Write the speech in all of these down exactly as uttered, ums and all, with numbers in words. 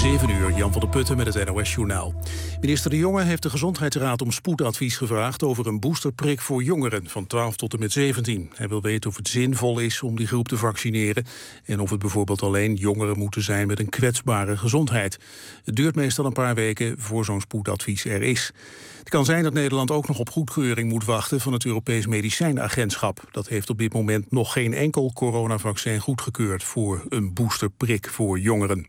zeven uur, Jan van der Putten met het N O S-journaal. Minister De Jonge heeft de Gezondheidsraad om spoedadvies gevraagd over een boosterprik voor jongeren van twaalf tot en met zeventien. Hij wil weten of het zinvol is om die groep te vaccineren en of het bijvoorbeeld alleen jongeren moeten zijn met een kwetsbare gezondheid. Het duurt meestal een paar weken voor zo'n spoedadvies er is. Het kan zijn dat Nederland ook nog op goedkeuring moet wachten van het Europees Medicijnagentschap. Dat heeft op dit moment nog geen enkel coronavaccin goedgekeurd voor een boosterprik voor jongeren.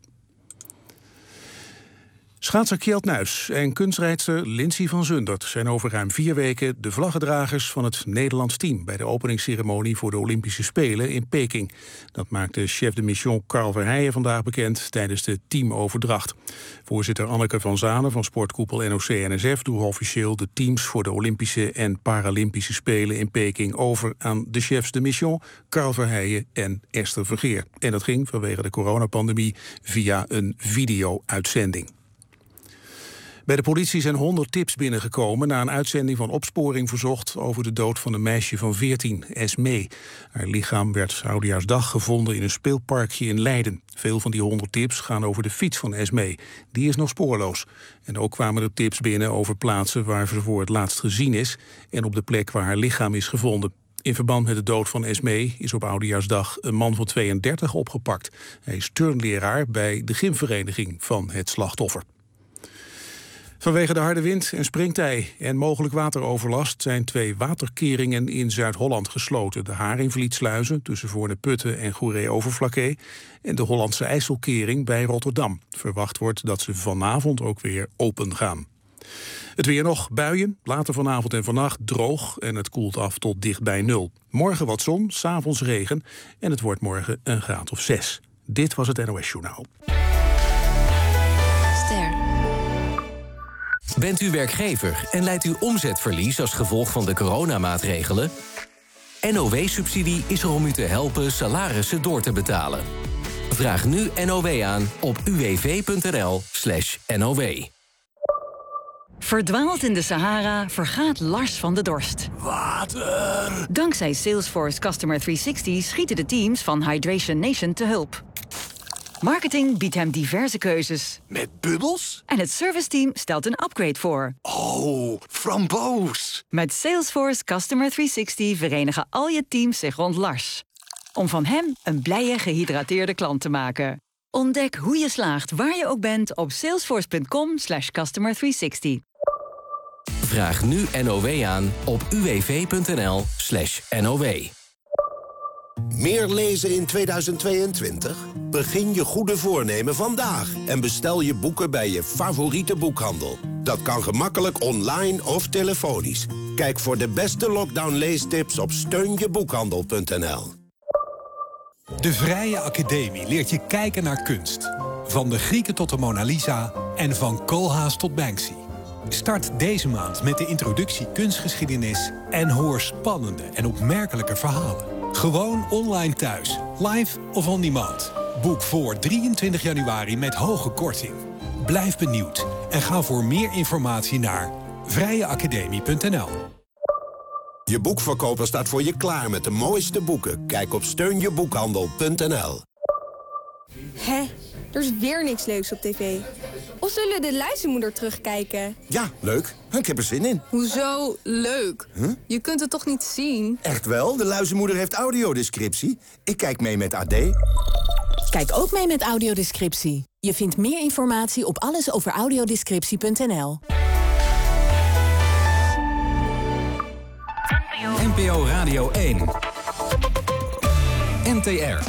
Schaatser Kjeld Nuis en kunstrijdster Lindsey van Zundert zijn over ruim vier weken de vlaggedragers van het Nederlands team bij de openingsceremonie voor de Olympische Spelen in Peking. Dat maakte chef de mission Karl Verheijen vandaag bekend tijdens de teamoverdracht. Voorzitter Anneke van Zanen van sportkoepel N O C N S F droeg officieel de teams voor de Olympische en Paralympische Spelen in Peking over aan de chefs de mission Karl Verheijen en Esther Vergeer. En dat ging vanwege de coronapandemie via een video-uitzending. Bij de politie zijn honderd tips binnengekomen na een uitzending van Opsporing Verzocht over de dood van een meisje van veertien, Esmee. Haar lichaam werd oudejaarsdag gevonden in een speelparkje in Leiden. Veel van die honderd tips gaan over de fiets van Esmee. Die is nog spoorloos. En ook kwamen er tips binnen over plaatsen waar ze voor het laatst gezien is en op de plek waar haar lichaam is gevonden. In verband met de dood van Esmee is op oudejaarsdag een man van tweeëndertig opgepakt. Hij is turnleraar bij de gymvereniging van het slachtoffer. Vanwege de harde wind en springtij en mogelijk wateroverlast zijn twee waterkeringen in Zuid-Holland gesloten. De Haringvlietsluizen tussen Voorne-Putten en Goeree-Overflakkee en de Hollandse IJsselkering bij Rotterdam. Verwacht wordt dat ze vanavond ook weer open gaan. Het weer nog, buien, later vanavond en vannacht droog en het koelt af tot dicht bij nul. Morgen wat zon, 's avonds regen en het wordt morgen een graad of zes. Dit was het N O S-journaal. Bent u werkgever en leidt u omzetverlies als gevolg van de coronamaatregelen? N O W-subsidie is er om u te helpen salarissen door te betalen. Vraag nu N O W aan op u w v punt n l slash N O W. Verdwaald in de Sahara vergaat Lars van de dorst. Water! Dankzij Salesforce Customer driehonderdzestig schieten de teams van Hydration Nation te hulp. Marketing biedt hem diverse keuzes. Met bubbels? En het serviceteam stelt een upgrade voor. Oh, framboos! Met Salesforce Customer driehonderdzestig verenigen al je teams zich rond Lars. Om van hem een blije, gehydrateerde klant te maken. Ontdek hoe je slaagt waar je ook bent op salesforce punt com slash customer driehonderdzestig. Vraag nu N O W aan op u w v punt n l slash N O W. Meer lezen in tweeduizend tweeëntwintig? Begin je goede voornemen vandaag en bestel je boeken bij je favoriete boekhandel. Dat kan gemakkelijk online of telefonisch. Kijk voor de beste lockdown-leestips op steun je boekhandel punt n l. De Vrije Academie leert je kijken naar kunst. Van de Grieken tot de Mona Lisa en van Koolhaas tot Banksy. Start deze maand met de introductie kunstgeschiedenis en hoor spannende en opmerkelijke verhalen. Gewoon online thuis, live of on demand. Boek voor drieëntwintig januari met hoge korting. Blijf benieuwd en ga voor meer informatie naar vrije academie punt n l. Je boekverkoper staat voor je klaar met de mooiste boeken. Kijk op steun je boekhandel punt n l. Hé, er is weer niks leuks op tv. Of zullen we de luizenmoeder terugkijken? Ja, leuk. Ik heb er zin in. Hoezo leuk? Huh? Je kunt het toch niet zien? Echt wel, de luizenmoeder heeft audiodescriptie. Ik kijk mee met A D. Kijk ook mee met audiodescriptie. Je vindt meer informatie op allesoveraudiodescriptie punt n l. N P O Radio één. N T R.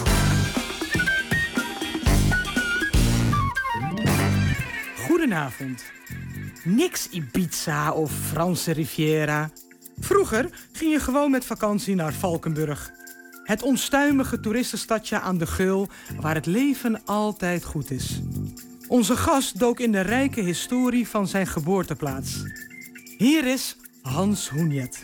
Goedenavond. Niks Ibiza of Franse Riviera. Vroeger ging je gewoon met vakantie naar Valkenburg. Het onstuimige toeristenstadje aan de Geul, waar het leven altijd goed is. Onze gast dook in de rijke historie van zijn geboorteplaats. Hier is Hans Hoenjet.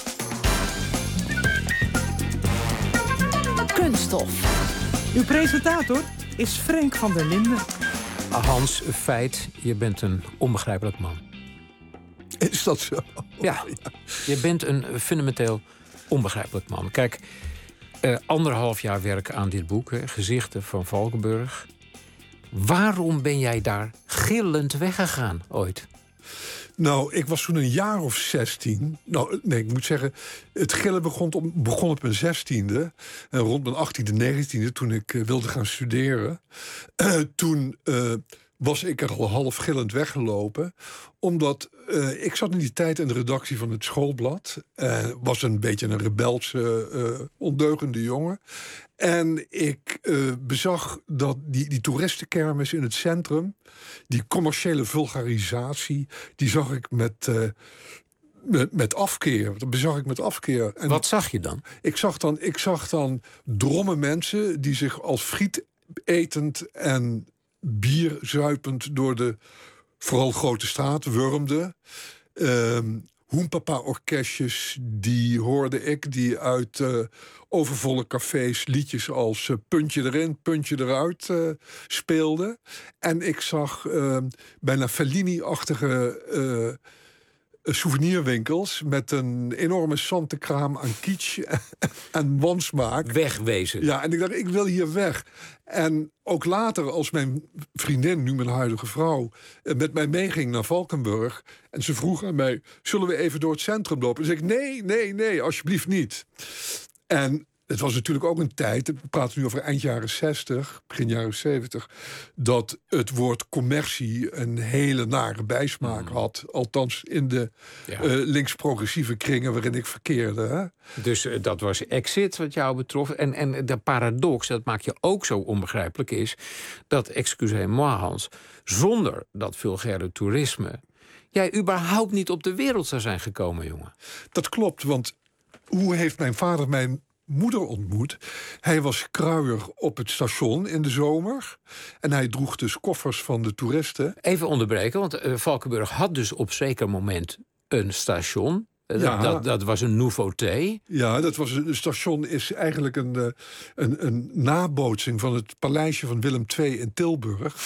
Kunststof. Uw presentator is Frank van der Linden. Hans, feit, je bent een onbegrijpelijk man. Is dat zo? Ja, je bent een fundamenteel onbegrijpelijk man. Kijk, eh, anderhalf jaar werken aan dit boek, hè, Gezichten van Valkenburg. Waarom ben jij daar gillend weggegaan ooit? Nou, ik was toen een jaar of zestien. Nou, nee, ik moet zeggen, het gillen begon op, begon op mijn zestiende. En rond mijn achttiende, negentiende, toen ik uh, wilde gaan studeren. Uh, toen uh, was ik er al half gillend weggelopen. Omdat uh, ik zat in die tijd in de redactie van het schoolblad. Uh, was een beetje een rebelse, uh, ondeugende jongen. En ik uh, bezag dat die, die toeristenkermis in het centrum, die commerciële vulgarisatie, die zag ik met, uh, met, met afkeer. Dat bezag ik met afkeer. En wat zag je dan? Ik zag dan, ik zag dan dromme mensen die zich als friet etend en bier zuipend door de vooral grote straat wurmden. Um, Hoenpapa-orkestjes, die hoorde ik, die uit uh, overvolle cafés liedjes als uh, Puntje erin, Puntje eruit uh, speelden. En ik zag uh, bijna Fellini-achtige uh, souvenirwinkels met een enorme zantenkraam aan kitsch en wansmaak. Wegwezen. Ja, en ik dacht, ik wil hier weg. En ook later, als mijn vriendin, nu mijn huidige vrouw, met mij meeging naar Valkenburg, en ze vroeg aan mij, zullen we even door het centrum lopen? En zei ik, nee, nee, nee, alsjeblieft niet. En het was natuurlijk ook een tijd, we praten nu over eind jaren zestig, begin jaren zeventig, dat het woord commercie een hele nare bijsmaak mm. had. Althans in de ja. uh, links-progressieve kringen waarin ik verkeerde. Hè? Dus uh, dat was exit wat jou betrof. En, en de paradox, dat maakt je ook zo onbegrijpelijk, is dat, excusez-moi Hans, zonder dat vulgaire toerisme jij überhaupt niet op de wereld zou zijn gekomen, jongen. Dat klopt, want hoe heeft mijn vader mijn moeder ontmoet? Hij was kruier op het station in de zomer. En hij droeg dus koffers van de toeristen. Even onderbreken, want uh, Valkenburg had dus op zeker moment een station. Uh, ja. dat, dat was een nouveauté. Ja, dat was een, een station is eigenlijk een, uh, een, een nabootsing van het paleisje van Willem de Tweede in Tilburg.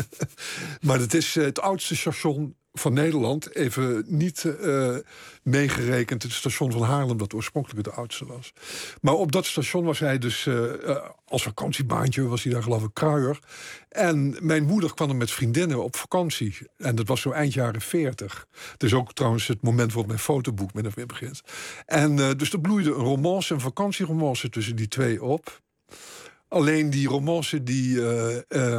Maar het is uh, het oudste station van Nederland, even niet uh, meegerekend het station van Haarlem, dat oorspronkelijk het oudste was. Maar op dat station was hij dus, uh, uh, als vakantiebaantje, was hij daar geloof ik kruier. En mijn moeder kwam er met vriendinnen op vakantie. En dat was zo eind jaren veertig. Dus ook trouwens het moment waarop mijn fotoboek min of meer begint. En uh, dus er bloeide een romance, een vakantieromance tussen die twee op. Alleen die romance die Uh, uh,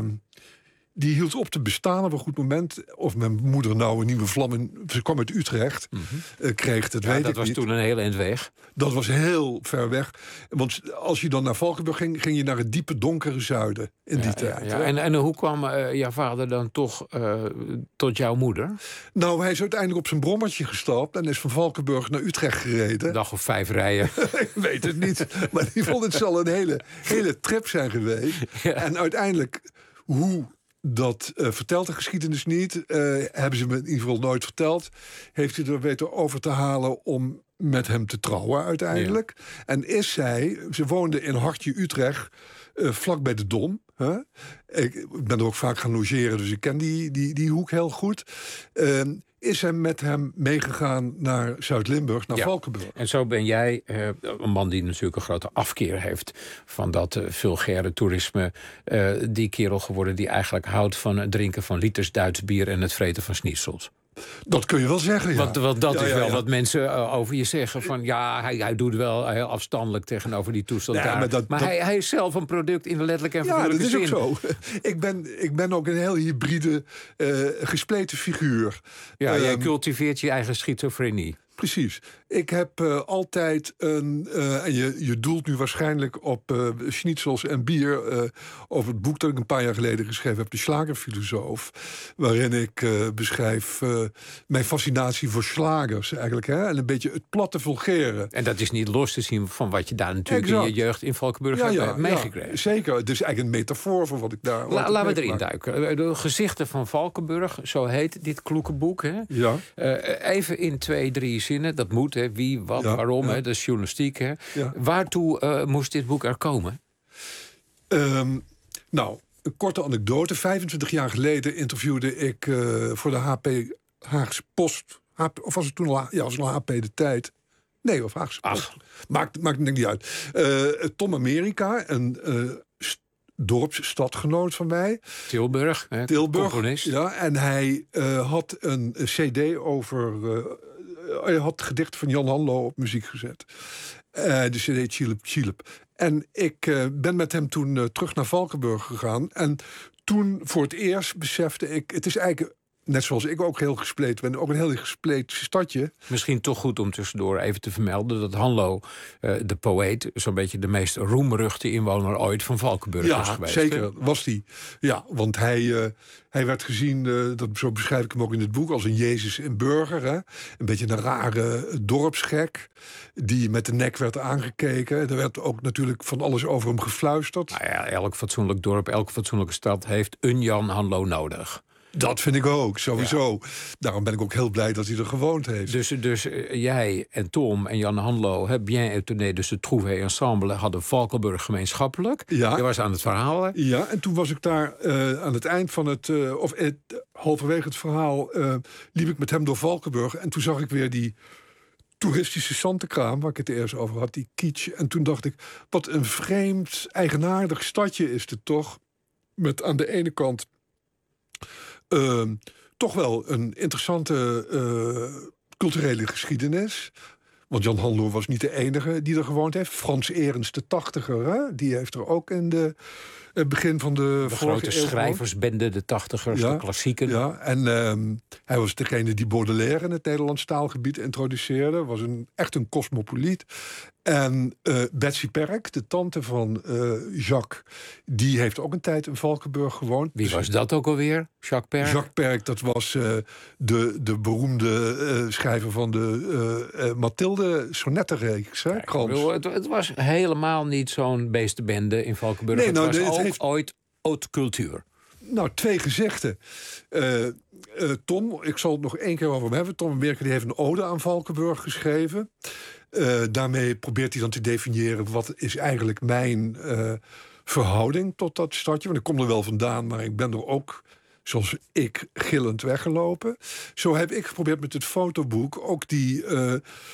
Die hield op te bestaan op een goed moment. Of mijn moeder nou een nieuwe vlam in, ze kwam uit Utrecht, mm-hmm. uh, kreeg, dat ja, weet dat ik was niet. toen een heel eind weg. Dat was heel ver weg. Want als je dan naar Valkenburg ging, ging je naar het diepe donkere zuiden in ja, die tijd. Ja, ja. En, en hoe kwam uh, jouw vader dan toch uh, tot jouw moeder? Nou, hij is uiteindelijk op zijn brommertje gestapt en is van Valkenburg naar Utrecht gereden. Een dag of vijf rijden. Ik weet het niet. Maar die vond het zal een hele, hele trip zijn geweest. Ja. En uiteindelijk, hoe dat uh, vertelt de geschiedenis niet. Uh, hebben ze me in ieder geval nooit verteld. Heeft hij er weten over te halen om met hem te trouwen uiteindelijk. Ja. En is zij, ze woonde in Hartje Utrecht, uh, vlak bij de Dom. Huh? Ik, ik ben er ook vaak gaan logeren, dus ik ken die, die, die hoek heel goed. Uh, is hij met hem meegegaan naar Zuid-Limburg, naar ja. Valkenburg. En zo ben jij, uh, een man die natuurlijk een grote afkeer heeft van dat uh, vulgaire toerisme, uh, die kerel geworden die eigenlijk houdt van het drinken van liters Duits bier en het vreten van schnitzels. Dat kun je wel zeggen, ja. Want, want dat ja, is ja, wel ja. wat mensen uh, over je zeggen. Van ja, hij, hij doet wel heel afstandelijk tegenover die toestand ja, daar. Maar, dat, maar dat... hij, hij is zelf een product in de letterlijke en ja, figuurlijke zin. Ja, dat is ook zo. Ik ben, ik ben ook een heel hybride, uh, gespleten figuur. Ja, um, jij cultiveert je eigen schizofrenie. Precies. Ik heb uh, altijd een, uh, en je, je doelt nu waarschijnlijk op uh, schnitzels en bier, uh, over het boek dat ik een paar jaar geleden geschreven heb, De Slagerfilosoof, waarin ik uh, beschrijf uh, mijn fascinatie voor slagers eigenlijk, hè, en een beetje het platte vulgaire. En dat is niet los te zien van wat je daar natuurlijk exact. in je jeugd in Valkenburg ja, ja, hebt meegekregen. Ja, zeker. Het is eigenlijk een metafoor voor wat ik daar. La, laten we erin duiken. De gezichten van Valkenburg, zo heet dit kloeke boek. Hè? Ja. Uh, even in twee, drie zinnen. Dat moet, hè. Wie, wat, ja, waarom. Ja. Hè? Dat is journalistiek. Hè? Ja. Waartoe uh, moest dit boek er komen? Um, nou, een korte anekdote. vijfentwintig jaar geleden interviewde ik uh, voor de H P Haagse Post. H P, of was het toen al, ja, was het al H P de Tijd? Nee, of Haagse Post. Ach. Maakt, maakt denk niet uit. Uh, Tom America, een uh, st- dorpsstadgenoot van mij. Tilburg, hè, Tilburg, componist. ja. En hij uh, had een cd over... Uh, hij had gedichten van Jan Hanlo op muziek gezet. Uh, de cd Chilip Chilip. En ik uh, ben met hem toen uh, terug naar Valkenburg gegaan. En toen voor het eerst besefte ik... het is eigenlijk... net zoals ik ook heel gespleten ben, ook een heel gespleten stadje. Misschien toch goed om tussendoor even te vermelden dat Hanlo, uh, de poëet, zo'n beetje de meest roemruchte inwoner ooit van Valkenburg ja, is geweest. Ja, zeker hè? was die. Ja, want hij, uh, hij werd gezien, uh, dat, zo beschrijf ik hem ook in het boek, als een Jezus in burger. Hè? Een beetje een rare dorpsgek die met de nek werd aangekeken. Er werd ook natuurlijk van alles over hem gefluisterd. Nou ja, elk fatsoenlijk dorp, elke fatsoenlijke stad heeft een Jan Hanlo nodig. Dat vind ik ook, sowieso. Ja. Daarom ben ik ook heel blij dat hij er gewoond heeft. Dus, dus uh, jij en Tom en Jan Hanlo, hè, bien étonné, dus de Trouvé Ensemble, hadden Valkenburg gemeenschappelijk. Ja. Je was aan het verhalen. Ja, en toen was ik daar uh, aan het eind van het... Uh, of het, halverwege het verhaal uh, liep ik met hem door Valkenburg. En toen zag ik weer die toeristische zantenkraam, waar ik het eerst over had, die kitsch. En toen dacht ik, wat een vreemd, eigenaardig stadje is het toch. Met aan de ene kant... Uh, toch wel een interessante uh, culturele geschiedenis. Want Jan Hanlo was niet de enige die er gewoond heeft. Frans Erens, de tachtiger, hè? Die heeft er ook in de uh, begin van de, de vorige grote schrijversbende, de tachtigers, ja, de klassieken. Ja, en uh, hij was degene die Baudelaire in het Nederlands taalgebied introduceerde. Was een, echt een cosmopoliet. En uh, Betsy Perk, de tante van uh, Jacques, die heeft ook een tijd in Valkenburg gewoond. Wie was dat ook alweer? Jacques Perk? Jacques Perk, dat was uh, de, de beroemde uh, schrijver van de uh, uh, Mathilde sonnettenreeks. Hè, Kijk, bedoel, het, het was helemaal niet zo'n beestenbende in Valkenburg. Nee, het nou, was het ook heeft... ooit haute cultuur. Nou, twee gezichten. Uh, uh, Tom, ik zal het nog één keer over hem hebben. Tom Merker die heeft een ode aan Valkenburg geschreven. Uh, daarmee probeert hij dan te definiëren... wat is eigenlijk mijn uh, verhouding tot dat stadje. Want ik kom er wel vandaan, maar ik ben er ook... zoals ik, gillend weggelopen. Zo heb ik geprobeerd met het fotoboek... ook die uh,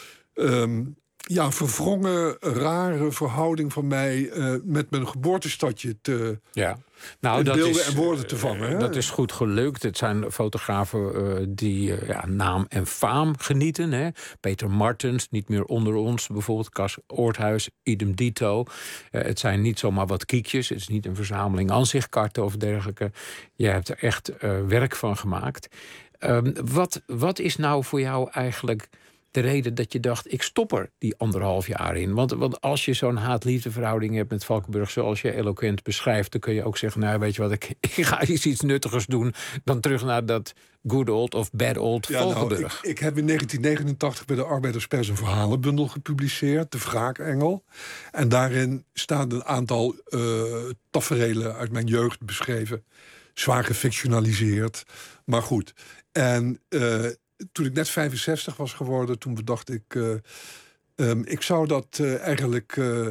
um, ja, verwrongen, rare verhouding van mij... Uh, met mijn geboortestadje te... Ja. Nou, dat beelden is, en woorden te vangen. Hè? Dat is goed gelukt. Het zijn fotografen uh, die uh, ja, naam en faam genieten. Hè? Peter Martens, niet meer onder ons. Bijvoorbeeld Cas Oorthuis, idem dito. Uh, het zijn niet zomaar wat kiekjes. Het is niet een verzameling aanzichtkaarten of dergelijke. Je hebt er echt uh, werk van gemaakt. Um, wat, wat is nou voor jou eigenlijk... de reden dat je dacht, ik stop er die anderhalf jaar in? Want, want als je zo'n haat-liefdeverhouding hebt met Valkenburg... zoals je eloquent beschrijft, dan kun je ook zeggen... nou, weet je wat, ik, ik ga eens iets nuttigers doen... dan terug naar dat good old of bad old ja, Valkenburg. Nou, ik, ik heb in negentien negenentachtig bij de Arbeiderspers... een verhalenbundel gepubliceerd, De Wraakengel. En daarin staan een aantal uh, taferelen uit mijn jeugd beschreven. Zwaar gefictionaliseerd, maar goed. En... Uh, toen ik net vijfenzestig was geworden, toen bedacht ik... Uh, um, ik zou dat uh, eigenlijk... Uh,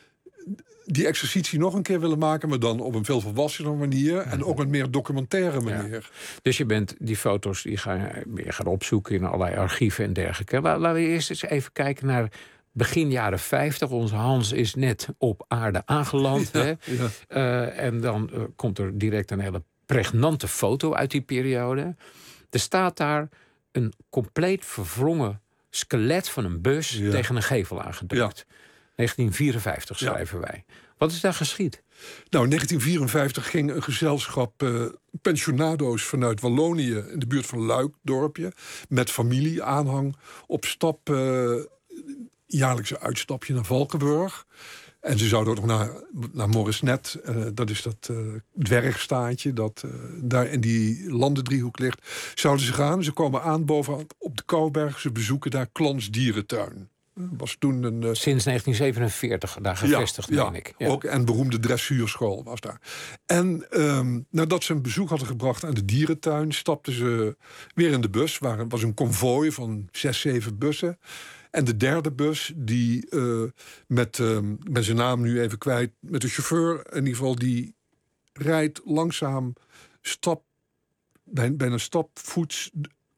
die exercitie nog een keer willen maken... maar dan op een veel volwassener manier... Mm-hmm. En ook een meer documentaire manier. Ja. Dus je bent die foto's die ga je gaan opzoeken... in allerlei archieven en dergelijke. Laten we eerst eens even kijken naar... begin jaren vijftig, onze Hans is net op aarde aangeland. Ja, hè? Ja. Uh, en dan uh, komt er direct een hele pregnante foto uit die periode. Er staat daar... een compleet verwrongen skelet van een bus... Ja. tegen een gevel aangedrukt. Ja. negentien vierenvijftig schrijven ja. wij. Wat is daar geschied? Nou, in negentien vierenvijftig ging een gezelschap uh, pensionado's vanuit Wallonië... in de buurt van Luik, dorpje... met familie, aanhang, op stap... Uh, jaarlijkse uitstapje naar Valkenburg... En ze zouden ook nog naar, naar Morisnet, uh, dat is dat uh, dwergstaatje... dat uh, daar in die landendriehoek ligt, zouden ze gaan. Ze komen aan boven op de Kouberg, ze bezoeken daar Clans Dierentuin. Was toen een, uh, Sinds negentien zevenenveertig daar gevestigd, ja, meen ja, ik. Ja, ook en beroemde dressuurschool was daar. En um, nadat ze een bezoek hadden gebracht aan de dierentuin... stapten ze weer in de bus. Het was een konvooi van zes, zeven bussen... En de derde bus, die uh, met, uh, met zijn naam nu even kwijt... met de chauffeur, in ieder geval, die rijdt langzaam... stap, bij, bij een stapvoets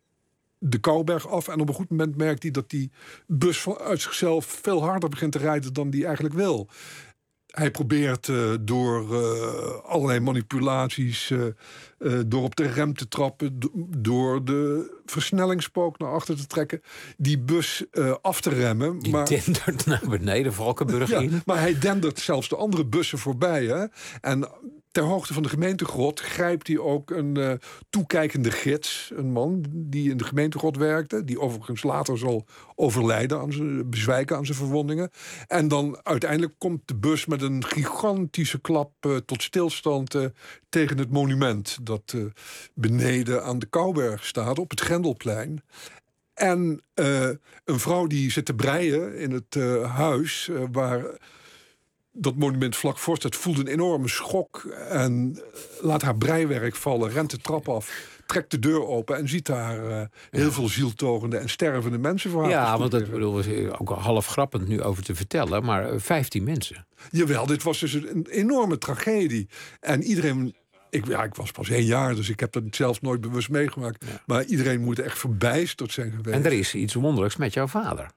de Kouberg af. En op een goed moment merkt hij dat die bus uit zichzelf... veel harder begint te rijden dan die eigenlijk wil. hij probeert uh, door uh, allerlei manipulaties... Uh, uh, door op de rem te trappen... Do- door de versnellingspook naar achter te trekken... die bus uh, af te remmen. Die maar, dendert naar beneden Valkenburg ja, in. Maar hij dendert zelfs de andere bussen voorbij. Hè? En ter hoogte van de gemeentegrot grijpt hij ook een uh, toekijkende gids. Een man die in de gemeentegrot werkte. Die overigens later zal overlijden, aan zijn, bezwijken aan zijn verwondingen. En dan uiteindelijk komt de bus met een gigantische klap uh, tot stilstand uh, tegen het monument. Dat uh, beneden aan de Kouwberg staat, op het Grendelplein. En uh, een vrouw die zit te breien in het uh, huis uh, waar... dat monument vlak voor staat, voelt een enorme schok... en laat haar breiwerk vallen, rent de trap af... trekt de deur open en ziet daar uh, heel ja. veel zieltogende en stervende mensen voor haar. Ja, want dat bedoel we ook al half grappend nu over te vertellen... maar vijftien mensen. Jawel, dit was dus een enorme tragedie. En iedereen... Ik, ja, ik was pas één jaar, dus ik heb dat zelfs nooit bewust meegemaakt. Ja. Maar iedereen moet echt verbijsterd zijn geweest. En er is iets wonderlijks met jouw vader.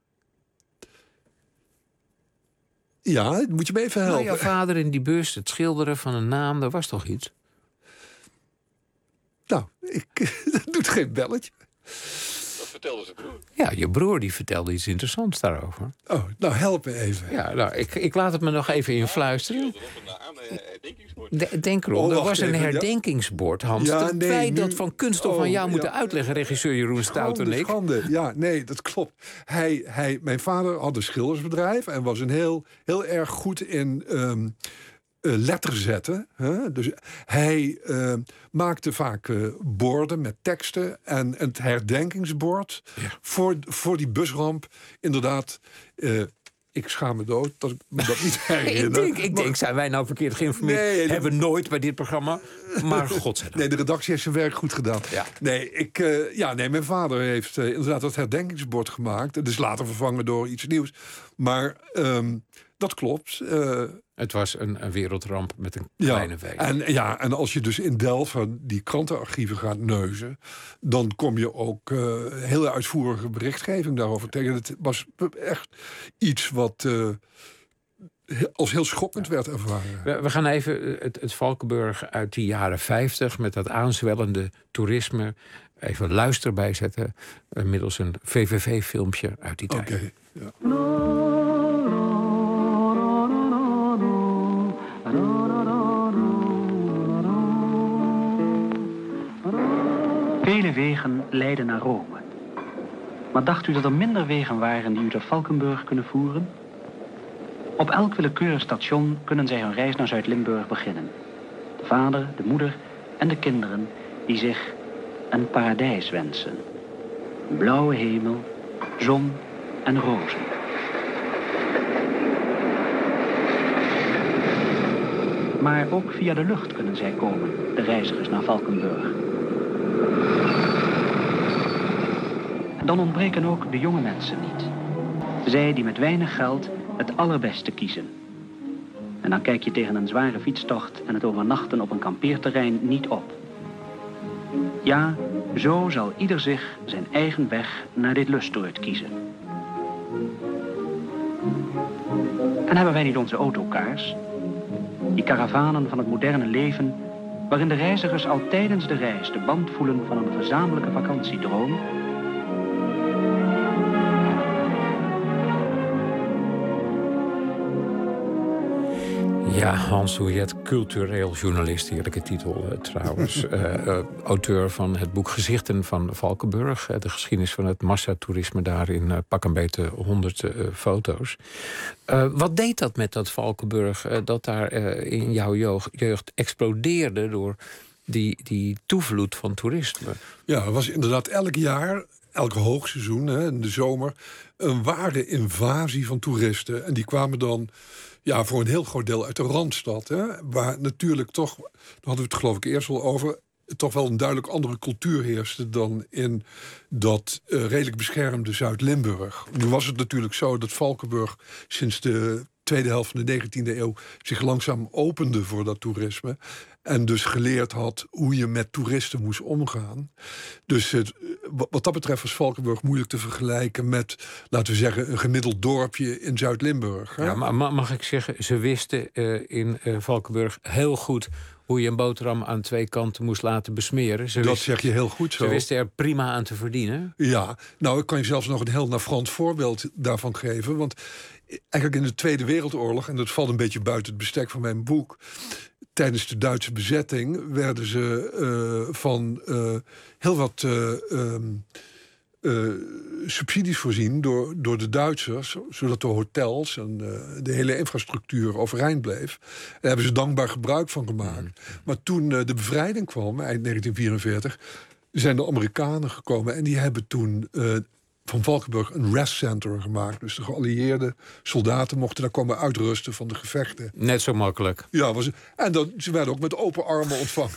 Ja, moet je me even helpen. Nou, jouw vader in die bus, het schilderen van een naam, dat was toch iets? Nou, ik, dat doet geen belletje. Dat vertelde zijn broer. Ja, je broer die vertelde iets interessants daarover. Oh, nou help me even. Ja, nou, ik, ik laat het me nog even influisteren. De, denk erom, oh, er was een even, herdenkingsbord, Hans. Ja, dat nee, wij nu... dat van Kunststof oh, aan jou ja. moeten uitleggen, regisseur Jeroen Stout en ik. Schande, ja, nee, dat klopt. Hij, hij, mijn vader had een schildersbedrijf en was een heel, heel erg goed in um, uh, letterzetten. Hè? Dus hij uh, maakte vaak uh, borden met teksten en het herdenkingsbord ja. voor, voor die busramp. Inderdaad... Uh, Ik schaam me dood dat ik me dat niet herinner. ik denk, ik maar, denk, zijn wij nou verkeerd geïnformeerd? Nee, hebben we nooit bij dit programma. Maar godzijdank. Nee, de redactie heeft zijn werk goed gedaan. Ja. Nee, ik, uh, ja, nee, mijn vader heeft uh, inderdaad dat herdenkingsbord gemaakt. Het is later vervangen door iets nieuws. Maar um, dat klopt. Uh, het was een, een wereldramp met een kleine ja, wijk. En, ja, en als je dus in Delft die krantenarchieven gaat neuzen... dan kom je ook uh, hele uitvoerige berichtgeving daarover tegen. Het was echt iets wat uh, als heel schokkend ja. werd ervaren. We, we gaan even het, het Valkenburg uit de jaren vijftig... met dat aanzwellende toerisme even luister bijzetten... Uh, middels een V V V-filmpje uit die tijd. Okay, ja. Vele wegen leiden naar Rome. Maar dacht u dat er minder wegen waren die u naar Valkenburg kunnen voeren? Op elk willekeurig station kunnen zij hun reis naar Zuid-Limburg beginnen. De vader, de moeder en de kinderen die zich een paradijs wensen. Een blauwe hemel, zon en rozen. Maar ook via de lucht kunnen zij komen, de reizigers naar Valkenburg. Dan ontbreken ook de jonge mensen niet. Zij die met weinig geld het allerbeste kiezen. En dan kijk je tegen een zware fietstocht en het overnachten op een kampeerterrein niet op. Ja, zo zal ieder zich zijn eigen weg naar dit lustoord kiezen. En hebben wij niet onze autocars? Die karavanen van het moderne leven, waarin de reizigers al tijdens de reis de band voelen van een gezamenlijke vakantiedroom. Ja, Hans Souillet, cultureel journalist, heerlijke titel uh, trouwens. uh, uh, auteur van het boek Gezichten van Valkenburg. Uh, de geschiedenis van het massatoerisme daar in uh, pak een beetje honderd uh, foto's. Uh, wat deed dat met dat Valkenburg, uh, dat daar uh, in jouw jeugd, jeugd explodeerde door die, die toevloed van toerisme? Ja, het was inderdaad elk jaar, elk hoogseizoen, hè, in de zomer, een ware invasie van toeristen. En die kwamen dan... Ja, voor een heel groot deel uit de Randstad. Hè, waar natuurlijk toch, daar hadden we het geloof ik eerst al over... toch wel een duidelijk andere cultuur heerste... dan in dat uh, redelijk beschermde Zuid-Limburg. Nu was het natuurlijk zo dat Valkenburg sinds de tweede helft van de negentiende eeuw... zich langzaam opende voor dat toerisme. En dus geleerd had hoe je met toeristen moest omgaan. Dus het wat dat betreft was Valkenburg moeilijk te vergelijken met, laten we zeggen, een gemiddeld dorpje in Zuid-Limburg. Hè? Ja, maar mag ik zeggen, ze wisten uh, in uh, Valkenburg heel goed hoe je een boterham aan twee kanten moest laten besmeren. Ze dat wist, zeg je heel goed zo. Ze wisten er prima aan te verdienen. Ja, nou, ik kan je zelfs nog een heel navrant voorbeeld daarvan geven. Want eigenlijk in de Tweede Wereldoorlog, en dat valt een beetje buiten het bestek van mijn boek, tijdens de Duitse bezetting werden ze uh, van uh, heel wat uh, um, uh, subsidies voorzien door, door de Duitsers, zodat de hotels en uh, de hele infrastructuur overeind bleef. Daar hebben ze dankbaar gebruik van gemaakt. Mm. Maar toen uh, de bevrijding kwam, eind negentien vierenveertig, zijn de Amerikanen gekomen en die hebben toen Uh, van Valkenburg een restcenter gemaakt. Dus de geallieerde soldaten mochten daar komen uitrusten van de gevechten. Net zo makkelijk. Ja, was, en dat, ze werden ook met open armen ontvangen.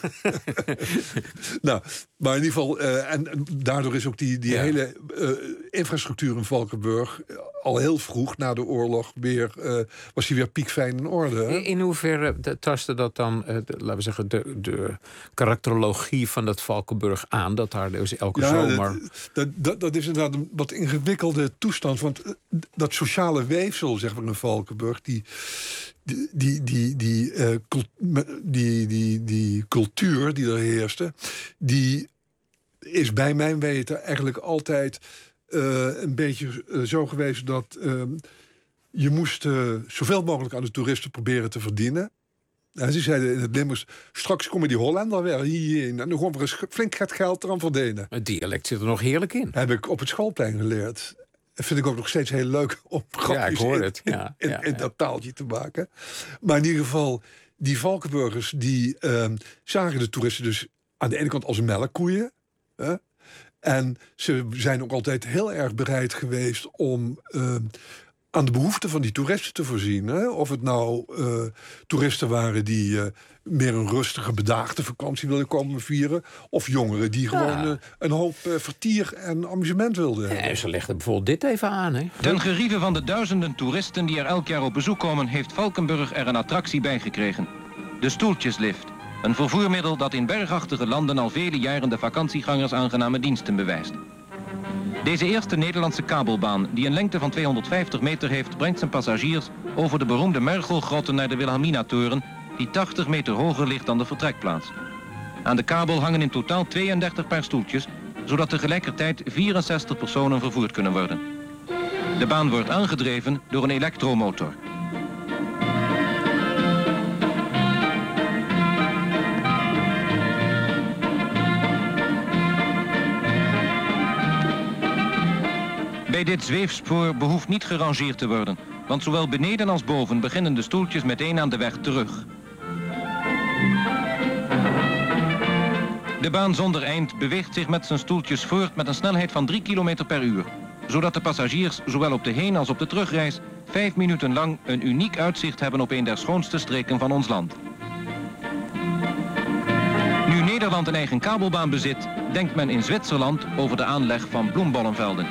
Nou, maar in ieder geval, uh, en, en daardoor is ook die, die ja. hele uh, infrastructuur in Valkenburg uh, al heel vroeg na de oorlog weer, uh, was die weer piekfijn in orde. Hè? In, in hoeverre tastte dat dan, uh, de, laten we zeggen, de, de karakterologie van dat Valkenburg aan? Dat daar dus elke ja, zomer. Dat, dat, dat is inderdaad een wat ingewikkelde toestand. Want dat sociale weefsel, zeg maar, in Valkenburg, die, die, die, die, die, uh, cult, die, die, die cultuur die er heerste, die is bij mijn weten eigenlijk altijd uh, een beetje uh, zo geweest dat uh, je moest uh, zoveel mogelijk aan de toeristen proberen te verdienen. En ze zeiden in het Limburgs, straks komen die Hollander weer hierheen en dan gewoon weer eens flink het geld eraan verdienen. Het dialect zit er nog heerlijk in. Heb ik op het schoolplein geleerd. Dat vind ik ook nog steeds heel leuk om ja, ik hoor in, het. Ja, in, ja, in ja. dat taaltje te maken. Maar in ieder geval, die Valkenburgers die uh, zagen de toeristen dus aan de ene kant als melkkoeien. Hè? En ze zijn ook altijd heel erg bereid geweest om Uh, aan de behoeften van die toeristen te voorzien. Hè? Of het nou uh, toeristen waren die uh, meer een rustige, bedaagde vakantie wilden komen vieren, of jongeren die gewoon ja. uh, een hoop uh, vertier en amusement wilden hebben. Ja, ze legden bijvoorbeeld dit even aan. Hè? Ten gerieve van de duizenden toeristen die er elk jaar op bezoek komen, heeft Valkenburg er een attractie bij gekregen. De stoeltjeslift. Een vervoermiddel dat in bergachtige landen al vele jaren de vakantiegangers aangename diensten bewijst. Deze eerste Nederlandse kabelbaan, die een lengte van tweehonderdvijftig meter heeft, brengt zijn passagiers over de beroemde Mergelgrotten naar de Wilhelmina-toren, die tachtig meter hoger ligt dan de vertrekplaats. Aan de kabel hangen in totaal tweeëndertig paar stoeltjes, zodat tegelijkertijd vierenzestig personen vervoerd kunnen worden. De baan wordt aangedreven door een elektromotor. Bij dit zweefspoor behoeft niet gerangeerd te worden, want zowel beneden als boven beginnen de stoeltjes meteen aan de weg terug. De baan zonder eind beweegt zich met zijn stoeltjes voort met een snelheid van drie kilometer per uur, zodat de passagiers zowel op de heen- als op de terugreis vijf minuten lang een uniek uitzicht hebben op een der schoonste streken van ons land. Nu Nederland een eigen kabelbaan bezit, denkt men in Zwitserland over de aanleg van bloembollenvelden.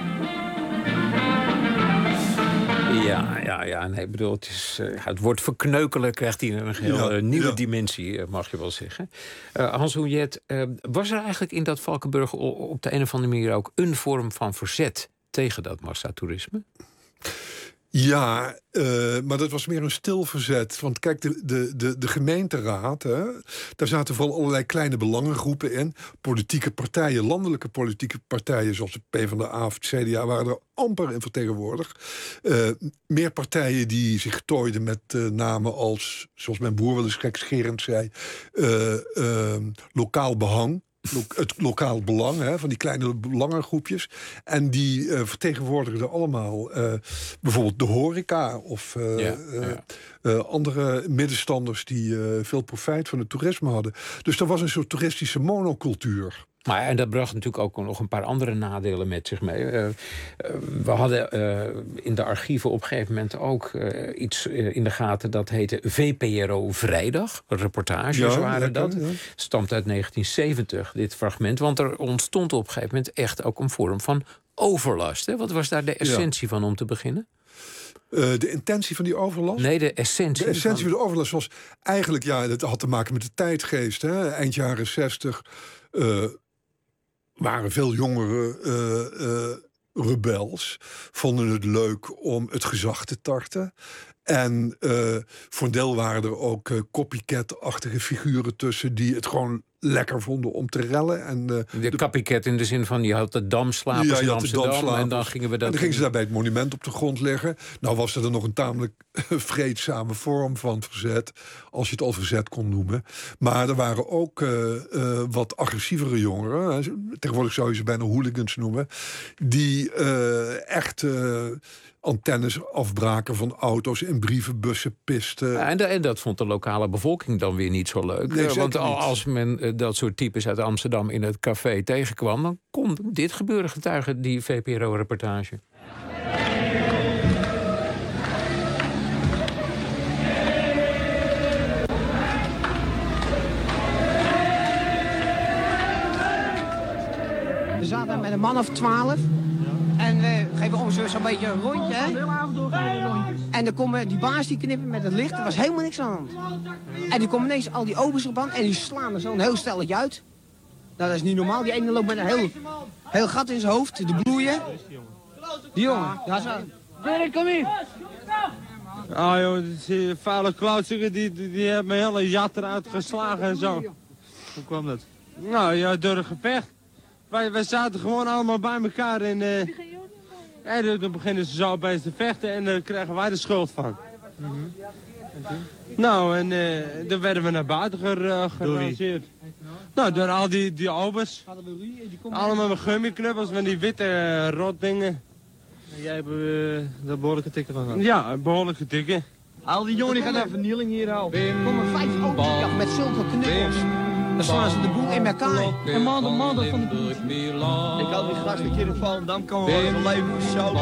Ja, ja, ja. Nee, ik bedoel, het, is, uh, het woord verkneukelen krijgt hier een heel ja, uh, nieuwe ja. dimensie, uh, mag je wel zeggen. Uh, Hans Houillet, uh, was er eigenlijk in dat Valkenburg op de een of andere manier ook een vorm van verzet tegen dat massatoerisme? Ja, uh, maar dat was meer een stil verzet. Want kijk, de, de, de, de gemeenteraad, hè, daar zaten vooral allerlei kleine belangengroepen in. Politieke partijen, landelijke politieke partijen, zoals de PvdA of het C D A, waren er amper in vertegenwoordigd. Uh, meer partijen die zich tooiden met uh, namen als, zoals mijn broer wel eens gekscherend zei, uh, uh, lokaal behang. Het lokaal belang, hè, van die kleine belangengroepjes. En die uh, vertegenwoordigden allemaal uh, bijvoorbeeld de horeca of uh, ja, ja. Uh, uh, andere middenstanders die uh, veel profijt van het toerisme hadden. Dus er was een soort toeristische monocultuur. Maar en dat bracht natuurlijk ook nog een paar andere nadelen met zich mee. Uh, uh, we hadden uh, in de archieven op een gegeven moment ook uh, iets uh, in de gaten dat heette V P R O Vrijdag. Reportages ja, waren lekker, dat. Ja. Stamt uit negentien zeventig, dit fragment. Want er ontstond op een gegeven moment echt ook een vorm van overlast. Hè? Wat was daar de essentie ja. van om te beginnen? Uh, de intentie van die overlast? Nee, de essentie. De essentie van van de overlast was eigenlijk, ja, dat had te maken met de tijdgeest. Hè? Eind jaren zestig uh, waren veel jongere uh, uh, rebels. Vonden het leuk om het gezag te tarten. En uh, voor een deel waren er ook uh, copycat-achtige figuren tussen... die het gewoon lekker vonden om te rellen. En, uh, de, de copycat in de zin van, je had de damslapers ja, in Amsterdam... Damslapers. en dan gingen we dat... En dan gingen ze daarbij het monument op de grond leggen. Nou was er nog een tamelijk vreedzame vorm van verzet... als je het al verzet kon noemen. Maar er waren ook uh, uh, wat agressievere jongeren... tegenwoordig zou je ze bijna hooligans noemen... die uh, echt... Uh, antennes afbraken van auto's en brievenbussen pisten. Ja, en, de, en dat vond de lokale bevolking dan weer niet zo leuk. Nee, want niet. als men uh, dat soort types uit Amsterdam in het café tegenkwam... dan kon dit gebeuren, getuigen die V P R O-reportage. We zaten met een man of twaalf. En we geven om zo'n zo beetje een rondje. Hè? En dan komen die baas die knippen met het licht. Er was helemaal niks aan de hand. En die komen ineens al die obers op aan. En die slaan er zo'n heel stelletje uit. Nou, dat is niet normaal. Die ene loopt met een heel, heel gat in zijn hoofd. De bloeien. Die jongen. Ja, zo. Dirk, kom hier. Ah joh, die vuile klautsiger, die, die, die hebben mijn hele jat eruit geslagen en zo. Hoe kwam dat? Nou ja, door een gevecht. Wij, wij zaten gewoon allemaal bij elkaar en, uh, en dan beginnen ze zo opeens te vechten en daar krijgen wij de schuld van. Mm-hmm. Nou, en uh, dan werden we naar buiten ger, gerangeerd. Nou, door al die, die obers. Allemaal met gummiknuppels, met die witte uh, rotdingen. En jij hebt uh, daar behoorlijke tikken van gehad? Ja, behoorlijke tikken. Al die jongen die gaan naar vernieling hier houden. Er komen vijf auto's met zulke knuppels. Dan slaan ze de boel in elkaar. En man, de man van de boel. Ik had die gast een keer in Volendam komen we wel leven zo.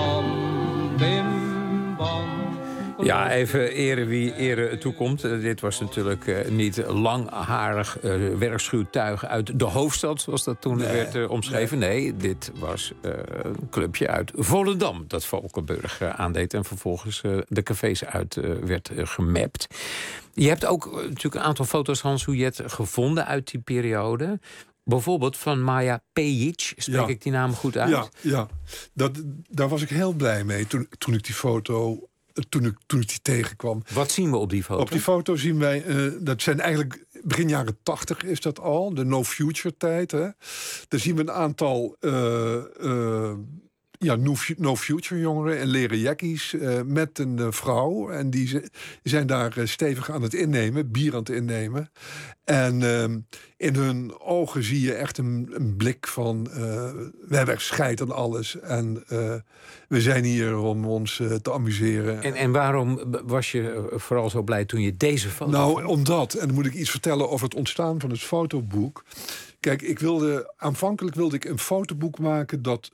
Ja, even ere wie ere toekomt. Uh, dit was natuurlijk uh, niet langharig uh, werkschuwtuig uit de hoofdstad... zoals dat toen nee, werd uh, omschreven. Nee. nee, dit was uh, een clubje uit Volendam... dat Valkenburg uh, aandeed en vervolgens uh, de cafés uit uh, werd uh, gemapt. Je hebt ook uh, natuurlijk een aantal foto's, Hans Houjet, gevonden uit die periode... Bijvoorbeeld van Maja Pejic, spreek ja. ik die naam goed uit? Ja, ja. Dat, daar was ik heel blij mee toen, toen ik die foto... Toen ik, toen ik die tegenkwam. Wat zien we op die foto? Op die foto zien wij, uh, dat zijn eigenlijk begin jaren tachtig is dat al, de No Future tijd. Hè. Daar zien we een aantal uh, uh, ja, no, no Future jongeren en leren jackies uh, met een uh, vrouw. En die, ze, die zijn daar uh, stevig aan het innemen, bier aan het innemen. En uh, in hun ogen zie je echt een, een blik van... Uh, we hebben echt scheid aan alles. En uh, we zijn hier om ons uh, te amuseren. En, en waarom was je vooral zo blij toen je deze foto Nou, vond? omdat, en dan moet ik iets vertellen over het ontstaan van het fotoboek. Kijk, ik wilde, aanvankelijk wilde ik een fotoboek maken... dat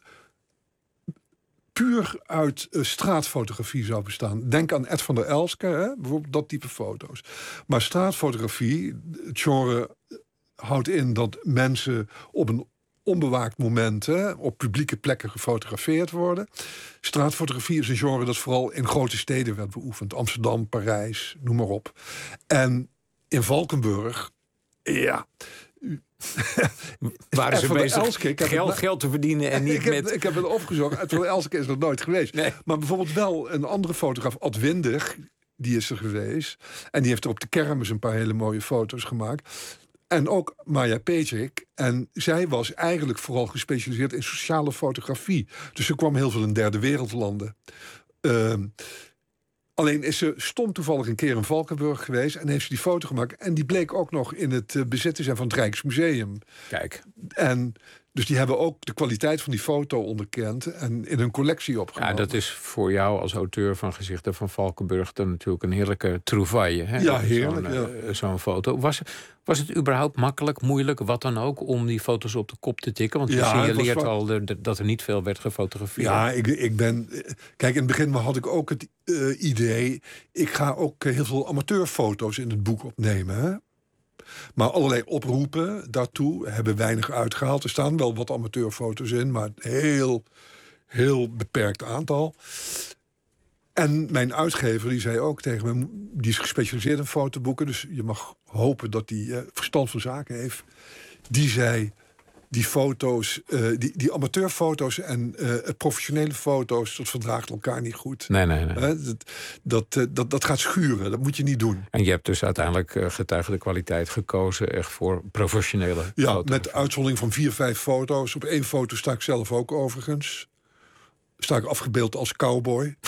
puur uit uh, straatfotografie zou bestaan. Denk aan Ed van der Elske, hè? Bijvoorbeeld dat type foto's. Maar straatfotografie, het genre houdt in dat mensen op een onbewaakt moment... Hè, op publieke plekken gefotografeerd worden. Straatfotografie is een genre dat vooral in grote steden werd beoefend. Amsterdam, Parijs, noem maar op. En in Valkenburg, ja... Waren ze bezig geld, het, geld te verdienen en niet ik heb, met... Ik heb het opgezocht. Ed van der Elske is nog nooit geweest. Nee. Maar bijvoorbeeld wel een andere fotograaf, Ad Windig... die is er geweest. En die heeft er op de kermis een paar hele mooie foto's gemaakt. En ook Maja Pejic. En zij was eigenlijk vooral gespecialiseerd in sociale fotografie. Dus ze kwam heel veel in derde wereldlanden. Uh, Alleen is ze stom toevallig een keer in Valkenburg geweest... en heeft ze die foto gemaakt. En die bleek ook nog in het uh, bezit te zijn van het Rijksmuseum. Kijk. En dus die hebben ook de kwaliteit van die foto onderkend... en in hun collectie opgenomen. Ja, dat is voor jou als auteur van Gezichten van Valkenburg... dan natuurlijk een heerlijke trouvaille. Hè? Ja, heerlijk. Zo'n ja. uh, zo'n foto. Was, was het überhaupt makkelijk, moeilijk, wat dan ook... om die foto's op de kop te tikken? Want je ja, signaleert al de, dat er niet veel werd gefotografeerd. Ja, ik, ik ben... Kijk, in het begin had ik ook het uh, idee... ik ga ook uh, heel veel amateurfoto's in het boek opnemen, hè? Maar allerlei oproepen daartoe hebben weinig uitgehaald. Er staan wel wat amateurfoto's in, maar heel, heel beperkt aantal. En mijn uitgever die zei ook tegen me... die is gespecialiseerd in fotoboeken... dus je mag hopen dat hij uh, verstand van zaken heeft. Die zei, die foto's, uh, die, die amateurfoto's en uh, professionele foto's, dat verdraagt elkaar niet goed. Nee, nee, nee. Uh, dat, dat, uh, dat, dat gaat schuren, dat moet je niet doen. En je hebt dus uiteindelijk uh, getuige de kwaliteit gekozen, echt voor professionele ja, foto's. Met uitzondering van vier, vijf foto's. Op één foto sta ik zelf ook overigens. Sta ik afgebeeld als cowboy.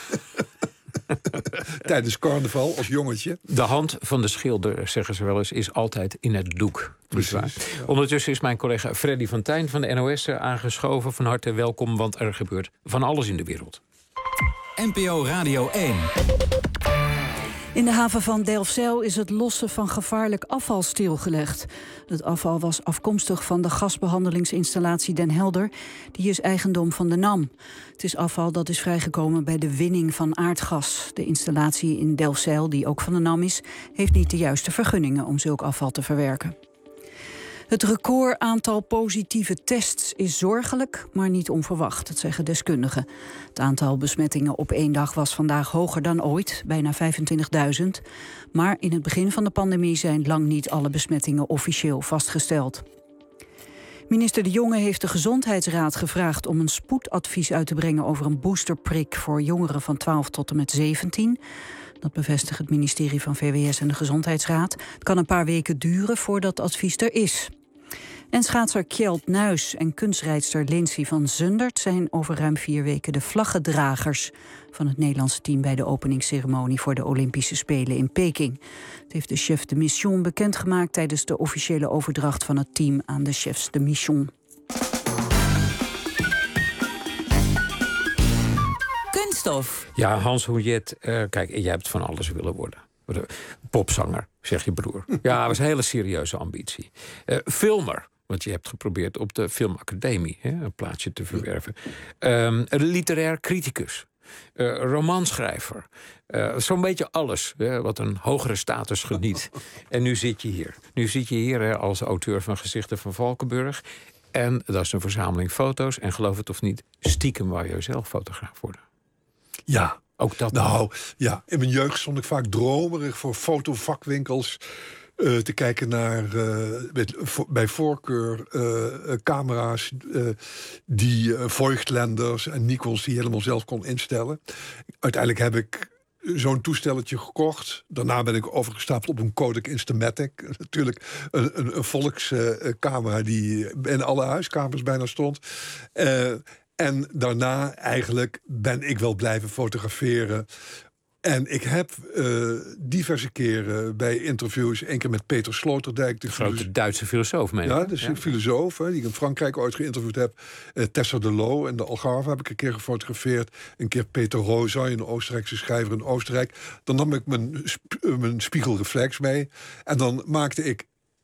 Tijdens carnaval, als jongetje. De hand van de schilder, zeggen ze wel eens, is altijd in het doek. Precies, ja. Ondertussen is mijn collega Freddy van Tijn van de N O S aangeschoven. Van harte welkom, want er gebeurt van alles in de wereld. N P O Radio één. In de haven van Delfzijl is het lossen van gevaarlijk afval stilgelegd. Het afval was afkomstig van de gasbehandelingsinstallatie Den Helder. Die is eigendom van de NAM. Het is afval dat is vrijgekomen bij de winning van aardgas. De installatie in Delfzijl, die ook van de NAM is, heeft niet de juiste vergunningen om zulk afval te verwerken. Het record aantal positieve tests is zorgelijk, maar niet onverwacht, dat zeggen deskundigen. Het aantal besmettingen op één dag was vandaag hoger dan ooit, bijna vijfentwintigduizend. Maar in het begin van de pandemie zijn lang niet alle besmettingen officieel vastgesteld. Minister De Jonge heeft de Gezondheidsraad gevraagd om een spoedadvies uit te brengen over een boosterprik voor jongeren van twaalf tot en met zeventien. Dat bevestigt het ministerie van V W S en de Gezondheidsraad. Het kan een paar weken duren voordat advies er is. En schaatser Kjeld Nuis en kunstrijdster Lindsey van Zundert zijn over ruim vier weken de vlaggedragers van het Nederlandse team bij de openingsceremonie voor de Olympische Spelen in Peking. Het heeft de chef de mission bekendgemaakt tijdens de officiële overdracht van het team aan de chefs de mission. Kunststof. Ja, Hans Hoejet, uh, kijk, jij hebt van alles willen worden. Popzanger, zeg je broer. Ja, dat was een hele serieuze ambitie. Uh, filmer, want je hebt geprobeerd op de Filmacademie hè, een plaatsje te verwerven. Um, een literair criticus. Uh, romanschrijver. Uh, Zo'n beetje alles hè, wat een hogere status geniet. En nu zit je hier. Nu zit je hier hè, als auteur van Gezichten van Valkenburg. En dat is een verzameling foto's. En geloof het of niet, stiekem wou je zelf fotograaf worden. Ja. Ook dat. Nou, ja, in mijn jeugd stond ik vaak dromerig voor fotovakwinkels uh, te kijken naar, uh, met, vo, bij voorkeur, uh, camera's uh, die uh, Voigtlenders en Nikons die helemaal zelf kon instellen. Uiteindelijk heb ik zo'n toestelletje gekocht. Daarna ben ik overgestapt op een Kodak Instamatic. Natuurlijk een, een, een volkscamera uh, die in alle huiskamers bijna stond. Uh, En daarna eigenlijk ben ik wel blijven fotograferen. En ik heb uh, diverse keren bij interviews, één keer met Peter Sloterdijk, de grote filosoof, Duitse filosoof, meen ik. Ja, dus ja. een filosoof hè, die ik in Frankrijk ooit geïnterviewd heb. Uh, Tessa Delot in de Algarve heb ik een keer gefotografeerd. Een keer Peter Rosa, een Oostenrijkse schrijver in Oostenrijk. Dan nam ik mijn, sp- uh, mijn spiegelreflex mee. En dan maakte ik,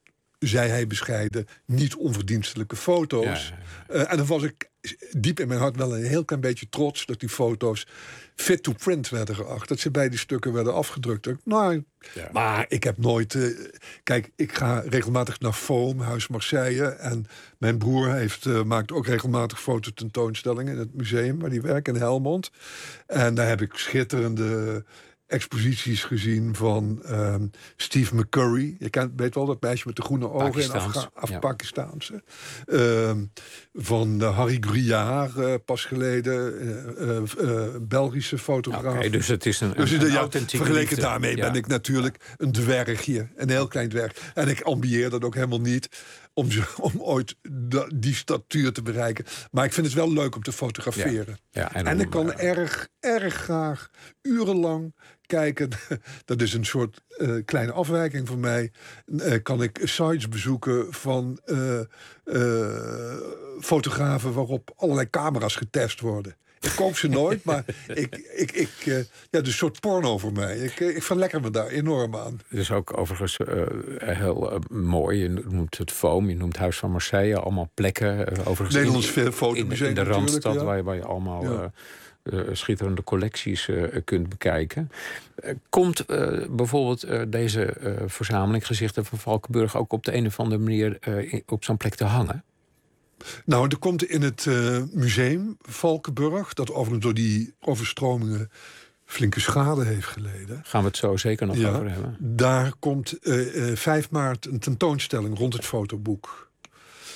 zei hij bescheiden, niet onverdienstelijke foto's. Ja, ja, ja. Uh, en dan was ik diep in mijn hart wel een heel klein beetje trots dat die foto's fit to print werden geacht. Dat ze bij die stukken werden afgedrukt. Nou, ja. Maar ik heb nooit... Uh, kijk, ik ga regelmatig naar Foam, Huis Marseille. En mijn broer heeft, uh, maakt ook regelmatig fototentoonstellingen in het museum waar die werkt in Helmond. En daar heb ik schitterende exposities gezien van um, Steve McCurry. Je kent, weet wel, dat meisje met de groene ogen in Afga- Af- ja. Pakistaanse. Um, van uh, Harry Gruyaert, uh, pas geleden. Uh, uh, uh, Belgische fotograaf. Okay, dus het is een, dus een, een een ja, authentieke vergeleken liefde. daarmee ja. ben ik natuurlijk een dwergje. Een heel klein dwerg. En ik ambieer dat ook helemaal niet om, zo, om ooit da, die statuur te bereiken. Maar ik vind het wel leuk om te fotograferen. Ja. Ja, en, en om, ik kan uh, erg, erg graag urenlang kijken. Dat is een soort uh, kleine afwijking van mij. Uh, kan ik sites bezoeken van uh, uh, fotografen waarop allerlei camera's getest worden. Ik koop ze nooit, maar ik, ik, ik, uh, ja, het is een soort porno voor mij. Ik, ik verlekker me daar enorm aan. Het is ook overigens uh, heel uh, mooi. Je noemt het Foam, je noemt Huis van Marseille. Allemaal plekken. Uh, overigens Nederlands in, fotomuseum in, in de Randstad, ja. waar, je, waar je allemaal... Ja. Uh, uh, schitterende collecties uh, kunt bekijken. Uh, komt uh, bijvoorbeeld uh, deze uh, verzameling Gezichten van Valkenburg ook op de een of andere manier uh, in, op zo'n plek te hangen? Nou, er komt in het uh, museum Valkenburg, dat overigens door die overstromingen flinke schade heeft geleden. Gaan we het zo zeker nog ja, over hebben. Daar komt uh, uh, vijf maart een tentoonstelling rond het fotoboek.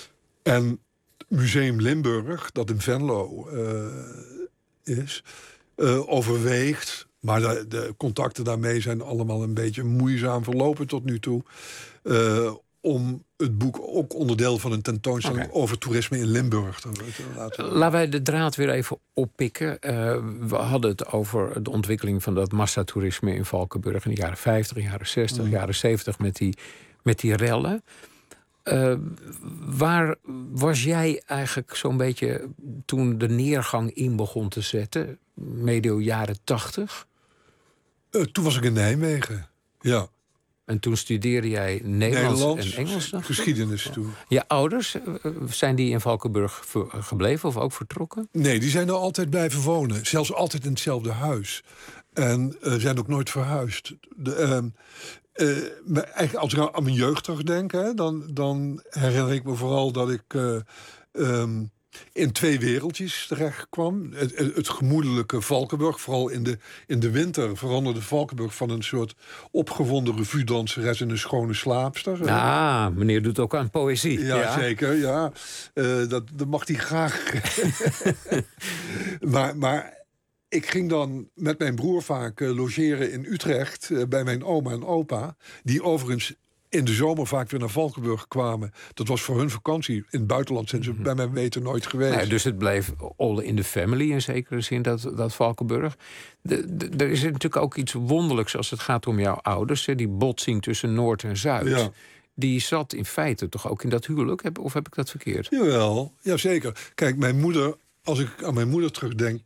En Museum Limburg, dat in Venlo uh, is, uh, overweegt... maar de, de contacten daarmee zijn allemaal een beetje moeizaam verlopen tot nu toe... Uh, om het boek ook onderdeel van een tentoonstelling... Okay. over toerisme in Limburg te, te laten. Laten wij de draad weer even oppikken. Uh, we hadden het over de ontwikkeling van dat massatoerisme in Valkenburg... in de jaren vijftig, jaren zestig, mm. jaren zeventig met die, met die rellen. Uh, waar was jij eigenlijk zo'n beetje toen de neergang in begon te zetten? Medio jaren tachtig? Uh, toen was ik in Nijmegen, ja. En toen studeerde jij Nederlands, Nederlands en Engels? Geschiedenis ja. toen. Je ouders, zijn die in Valkenburg gebleven of ook vertrokken? Nee, die zijn er altijd blijven wonen. Zelfs altijd in hetzelfde huis. En uh, zijn ook nooit verhuisd. De, uh, uh, eigenlijk als ik aan mijn jeugd terugdenk... Hè, dan, dan herinner ik me vooral dat ik... Uh, um, in twee wereldjes terecht kwam. Het, het gemoedelijke Valkenburg, vooral in de, in de winter... veranderde Valkenburg van een soort opgewonden revue-danseres... en een schone slaapster. Ah, meneer doet ook aan poëzie. Ja, ja. zeker, ja. Uh, dat, dat mag hij graag. maar, maar ik ging dan met mijn broer vaak uh, logeren in Utrecht... Uh, bij mijn oma en opa, die overigens... in de zomer vaak weer naar Valkenburg kwamen. Dat was voor hun vakantie. In het buitenland zijn ze mm-hmm. bij mijn weten nooit geweest. Nou ja, dus het bleef all in the family in zekere zin, dat, dat Valkenburg. De, de, er is natuurlijk ook iets wonderlijks als het gaat om jouw ouders. Hè, die botsing tussen Noord en Zuid. Ja. Die zat in feite toch ook in dat huwelijk? Of heb ik dat verkeerd? Jawel, jazeker. Kijk, mijn moeder, als ik aan mijn moeder terugdenk...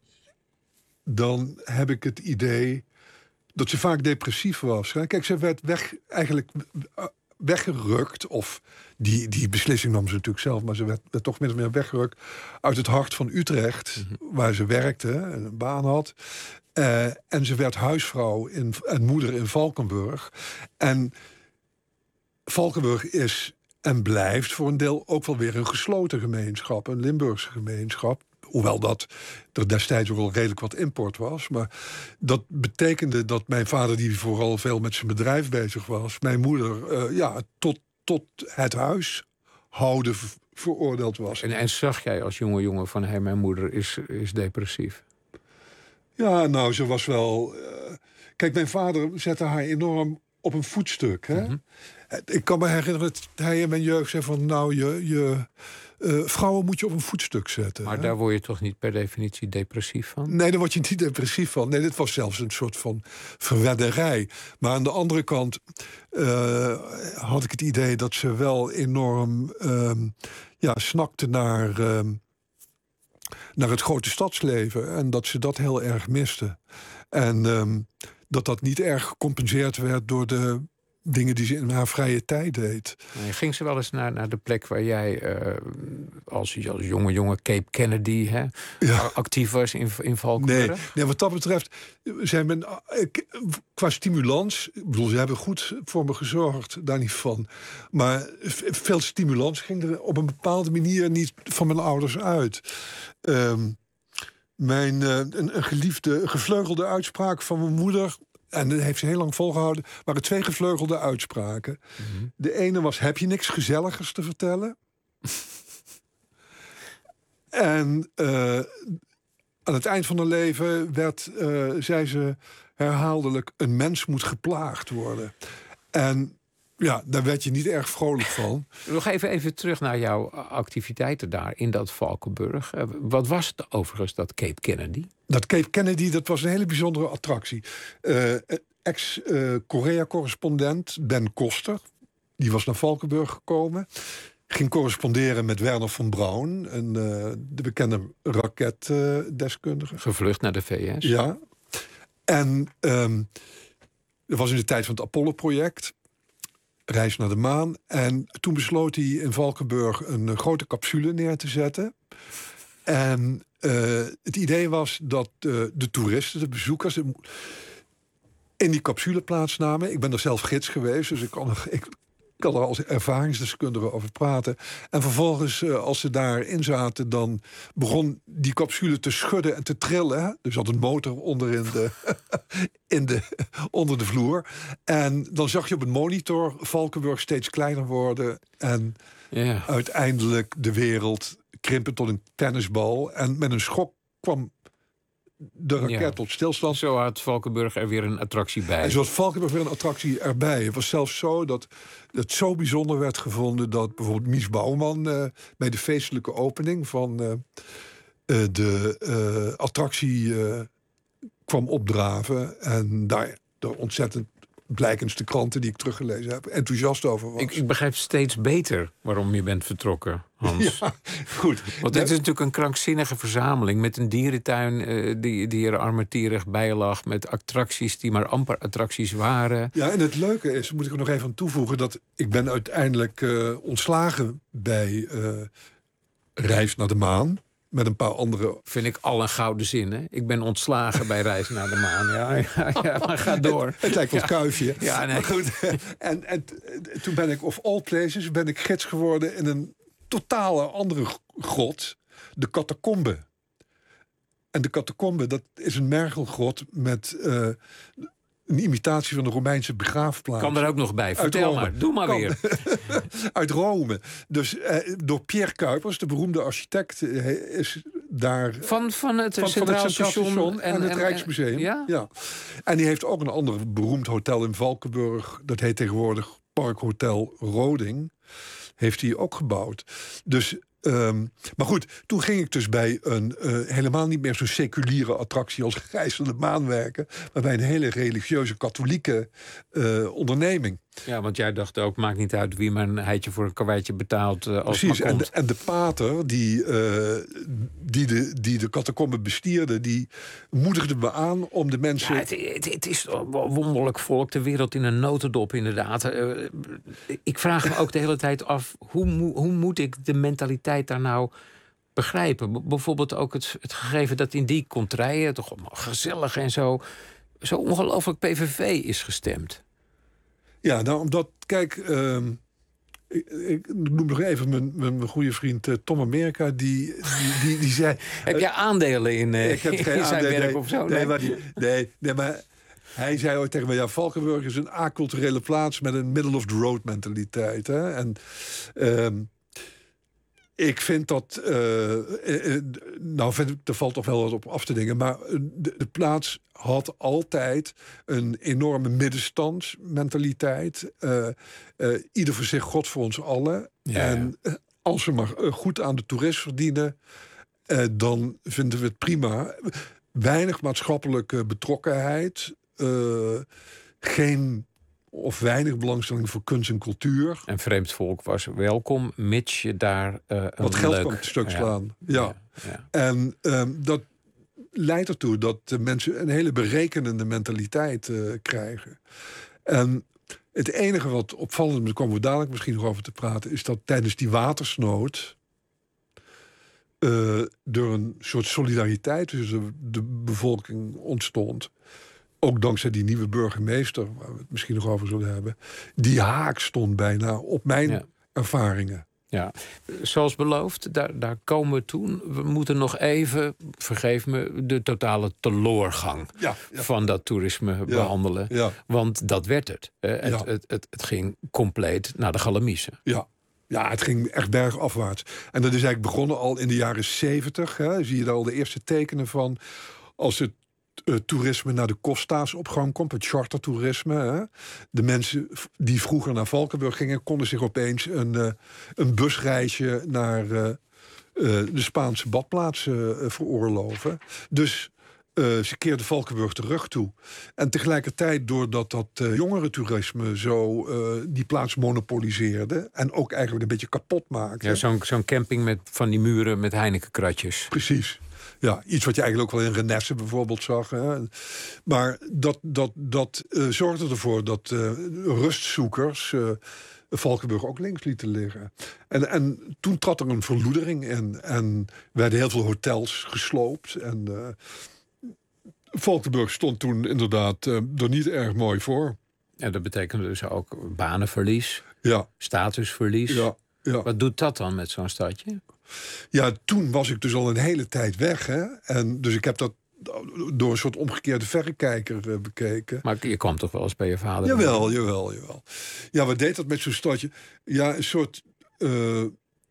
dan heb ik het idee... dat ze vaak depressief was. Kijk, ze werd weg, eigenlijk weggerukt... of die, die beslissing nam ze natuurlijk zelf... maar ze werd, werd toch min of meer weggerukt... uit het hart van Utrecht, mm-hmm. waar ze werkte en een baan had. Uh, en ze werd huisvrouw in, en moeder in Valkenburg. En Valkenburg is en blijft voor een deel... ook wel weer een gesloten gemeenschap, een Limburgse gemeenschap... Hoewel dat er destijds ook al redelijk wat import was. Maar dat betekende dat mijn vader, die vooral veel met zijn bedrijf bezig was... mijn moeder uh, ja, tot, tot het huis houden veroordeeld was. En, en zag jij als jonge jongen van... Hey, mijn moeder is, is depressief? Ja, nou, ze was wel... Uh, kijk, mijn vader zette haar enorm op een voetstuk. Hè? Mm-hmm. Ik kan me herinneren dat hij in mijn jeugd zei van... nou, je... je Uh, vrouwen moet je op een voetstuk zetten. Maar hè? Daar word je toch niet per definitie depressief van? Nee, daar word je niet depressief van. Nee, dit was zelfs een soort van verwedderij. Maar aan de andere kant uh, had ik het idee dat ze wel enorm uh, ja, snakte naar, uh, naar het grote stadsleven. En dat ze dat heel erg miste. En um, dat dat niet erg gecompenseerd werd door de... dingen die ze in haar vrije tijd deed. Nee, ging ze wel eens naar, naar de plek waar jij uh, als, als jonge jongen Cape Kennedy hè, ja. actief was in, in Valkenburg? Nee, nee, wat dat betreft zijn men qua stimulans, ik bedoel, ze hebben goed voor me gezorgd, daar niet van. Maar veel stimulans ging er op een bepaalde manier niet van mijn ouders uit. Um, mijn uh, een, een geliefde, gevleugelde uitspraak van mijn moeder. En dat heeft ze heel lang volgehouden. waren twee gevleugelde uitspraken. Mm-hmm. De ene was, heb je niks gezelligers te vertellen? en uh, aan het eind van haar leven werd, uh, zei ze herhaaldelijk... een mens moet geplaagd worden. En ja, daar werd je niet erg vrolijk van. Nog even, even terug naar jouw activiteiten daar in dat Valkenburg. Uh, wat was het overigens, dat Cape Kennedy? Dat Cape Kennedy, dat was een hele bijzondere attractie. Uh, Ex-Korea-correspondent uh, Ben Koster, die was naar Valkenburg gekomen. Ging corresponderen met Werner von Braun, een, uh, de bekende raketdeskundige. Uh, Gevlucht naar de V S. Ja. En um, dat was in de tijd van het Apollo-project. Reis naar de maan. En toen besloot hij in Valkenburg een grote capsule neer te zetten. En uh, het idee was dat uh, de toeristen, de bezoekers... in die capsule plaatsnamen. Ik ben er zelf gids geweest, dus ik kan er, ik kan er als ervaringsdeskundige over praten. En vervolgens, uh, als ze daarin zaten... dan begon die capsule te schudden en te trillen. Hè? Er zat een motor onder, in de, in de, onder de vloer. En dan zag je op een monitor Valkenburg steeds kleiner worden... en Ja. Uiteindelijk de wereld krimpen tot een tennisbal. En met een schok kwam de raket Ja. tot stilstand. Zo had Valkenburg er weer een attractie bij. En zo had Valkenburg weer een attractie erbij. Het was zelfs zo dat het zo bijzonder werd gevonden dat bijvoorbeeld Mies Bouwman uh, bij de feestelijke opening van uh, uh, de uh, attractie uh, kwam opdraven. En daar de ontzettend blijkens de kranten die ik teruggelezen heb enthousiast over was. Ik, ik begrijp steeds beter waarom je bent vertrokken, Hans. Ja, goed. Want dit is natuurlijk een krankzinnige verzameling met een dierentuin uh, die, die er armetierig bij lag, met attracties die maar amper attracties waren. Ja, en het leuke is, moet ik er nog even aan toevoegen, dat ik ben uiteindelijk uh, ontslagen bij uh, Reis naar de Maan. Met een paar andere... Vind ik al een gouden zin, hè? Ik ben ontslagen bij Reis naar de Maan. Ja, ja, ja, maar ga door. Het, het lijkt wel ja. kuifje. Ja, nee. Maar goed, en, en toen ben ik, of all places, ben ik gids geworden in een totale andere grot. De catacombe. En de catacombe, dat is een mergelgrot met uh, een imitatie van de Romeinse begraafplaats. Kan er ook nog bij. Vertel maar. Doe maar kan. weer. Uit Rome. Dus uh, door Pierre Cuypers, de beroemde architect, uh, is daar... Van, van het van, Centraal van het Station, Station en, en het en, Rijksmuseum. Ja? Ja. En die heeft ook een ander beroemd hotel in Valkenburg. Dat heet tegenwoordig Parkhotel Roding. Heeft hij ook gebouwd. Dus... Um, maar goed, toen ging ik dus bij een uh, helemaal niet meer zo'n seculiere attractie als Reis naar de Maan werken, maar bij een hele religieuze katholieke uh, onderneming. Ja, want jij dacht ook, maakt niet uit wie mijn heitje voor een karweitje betaalt. Uh, als Precies, maar en komt. de, en de pater die, uh, die de, die de catacombe bestierde, die moedigde me aan om de mensen... Ja, het, het, het is een wonderlijk volk, de wereld in een notendop inderdaad. Uh, ik vraag me ook de hele tijd af, hoe, mo- hoe moet ik de mentaliteit daar nou begrijpen? B- bijvoorbeeld ook het, het gegeven dat in die contraien, toch allemaal gezellig en zo, zo ongelooflijk P V V is gestemd. Ja, nou omdat, kijk, uh, ik, ik noem nog even mijn, mijn, mijn goede vriend uh, Tom Amerika, die, die, die, die zei... Heb jij aandelen in, uh, ik heb geen in zijn aandelen, werk nee, of zo? Nee, Nee, maar, die, nee, nee, maar hij zei ooit tegen mij, ja, Valkenburg is een aculturele plaats met een middle-of-the-road mentaliteit. Hè? En... Uh, Ik vind dat, uh, uh, nou vind ik, er valt toch wel wat op af te dingen, maar de, de plaats had altijd een enorme middenstandsmentaliteit. Uh, uh, ieder voor zich, God voor ons allen. Ja, en uh, als we maar uh, goed aan de toerist verdienen, uh, dan vinden we het prima. Weinig maatschappelijke betrokkenheid, uh, geen... of weinig belangstelling voor kunst en cultuur. En vreemd volk was welkom, mits je daar uh, een wat geld leuk... kan het stuk ja. slaan. Ja. Ja, ja. En um, dat leidt ertoe dat de mensen een hele berekenende mentaliteit uh, krijgen. En het enige wat opvallend is, daar komen we dadelijk misschien nog over te praten, is dat tijdens die watersnood uh, door een soort solidariteit tussen de bevolking ontstond. Ook dankzij die nieuwe burgemeester, waar we het misschien nog over zullen hebben, die haak stond bijna op mijn ja. ervaringen. Ja, zoals beloofd, daar, daar komen we toen. We moeten nog even, vergeef me, de totale teloorgang ja, ja. van dat toerisme ja, behandelen. Ja. Want dat werd het. Uh, het, ja. het, het. Het het ging compleet naar de galamiezen. Ja. Ja, het ging echt bergafwaarts. En dat is eigenlijk begonnen al in de jaren zeventig. Zie je daar al de eerste tekenen van. Als het uh, toerisme naar de Costa's op gang komt, het chartertoerisme. Hè. De mensen die vroeger naar Valkenburg gingen, konden zich opeens een, uh, een busreisje naar uh, uh, de Spaanse badplaatsen uh, veroorloven. Dus Uh, ze keerde Valkenburg terug toe. En tegelijkertijd, doordat dat uh, jongerentoerisme zo uh, die plaats monopoliseerde en ook eigenlijk een beetje kapot maakte. Ja, zo'n zo'n camping met van die muren met Heineken-kratjes. Precies. Ja, iets wat je eigenlijk ook wel in Renesse bijvoorbeeld zag. Hè. Maar dat, dat, dat uh, zorgde ervoor dat uh, rustzoekers Uh, Valkenburg ook links lieten liggen. En, en toen trad er een verloedering in. En werden heel veel hotels gesloopt. En uh, Valkenburg stond toen inderdaad uh, er niet erg mooi voor. Ja, dat betekende dus ook banenverlies, ja. statusverlies. Ja, ja. Wat doet dat dan met zo'n stadje? Ja, toen was ik dus al een hele tijd weg. Hè? En dus ik heb dat door een soort omgekeerde verrekijker uh, bekeken. Maar je kwam toch wel eens bij je vader? Jawel, jawel, jawel. Ja, wat deed dat met zo'n stadje? Ja, een soort uh,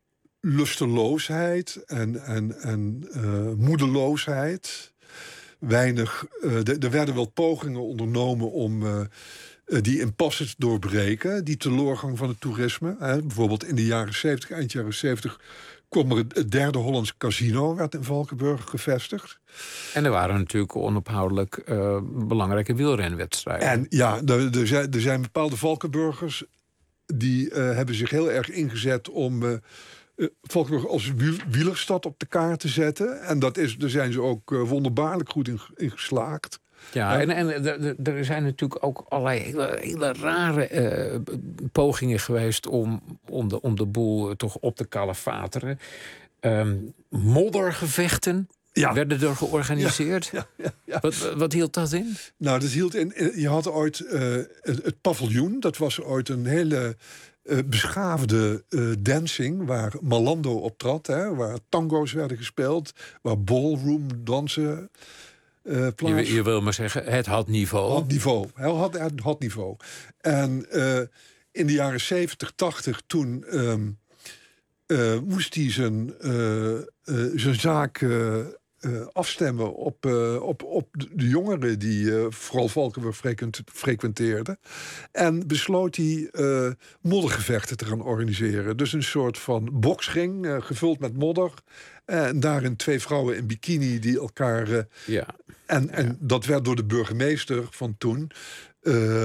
lusteloosheid en, en, en uh, moedeloosheid. Weinig. Uh, d- er werden wel pogingen ondernomen om uh, uh, die impasse te doorbreken, die teleurgang van het toerisme. Hè. Bijvoorbeeld in de jaren zeventig, eind jaren zeventig, kwam er het derde Hollandse casino, werd in Valkenburg gevestigd. En er waren natuurlijk onophoudelijk uh, belangrijke wielrenwedstrijden. En ja, er, er, zijn, er zijn bepaalde Valkenburgers die uh, hebben zich heel erg ingezet om uh, uh, Valkenburg als wiel, wielerstad op de kaart te zetten. En dat is, daar zijn ze ook uh, wonderbaarlijk goed in, in geslaagd. Ja, en, en er zijn natuurlijk ook allerlei hele, hele rare uh, pogingen geweest om, om, de, om de boel toch op te kalefateren. Um, moddergevechten ja. werden er georganiseerd. Ja, ja, ja, ja. Wat, wat hield dat in? Nou, dat hield in. Je had ooit uh, het, het paviljoen. Dat was ooit een hele uh, beschaafde uh, dancing waar Malando optrad, hè, waar tango's werden gespeeld, waar ballroom dansen. Uh, je, je wil maar zeggen, het had niveau. Had niveau. Het had, het had niveau. En uh, in de jaren zeventig, tachtig, toen um, uh, moest hij zijn, uh, uh, zijn zaak uh, uh, afstemmen op, uh, op, op de jongeren die uh, vooral Valkenburg frequent, frequenteerden. En besloot hij uh, moddergevechten te gaan organiseren. Dus een soort van boksring, uh, gevuld met modder. En daarin twee vrouwen in bikini die elkaar... Uh, ja. En, en ja. dat werd door de burgemeester van toen uh,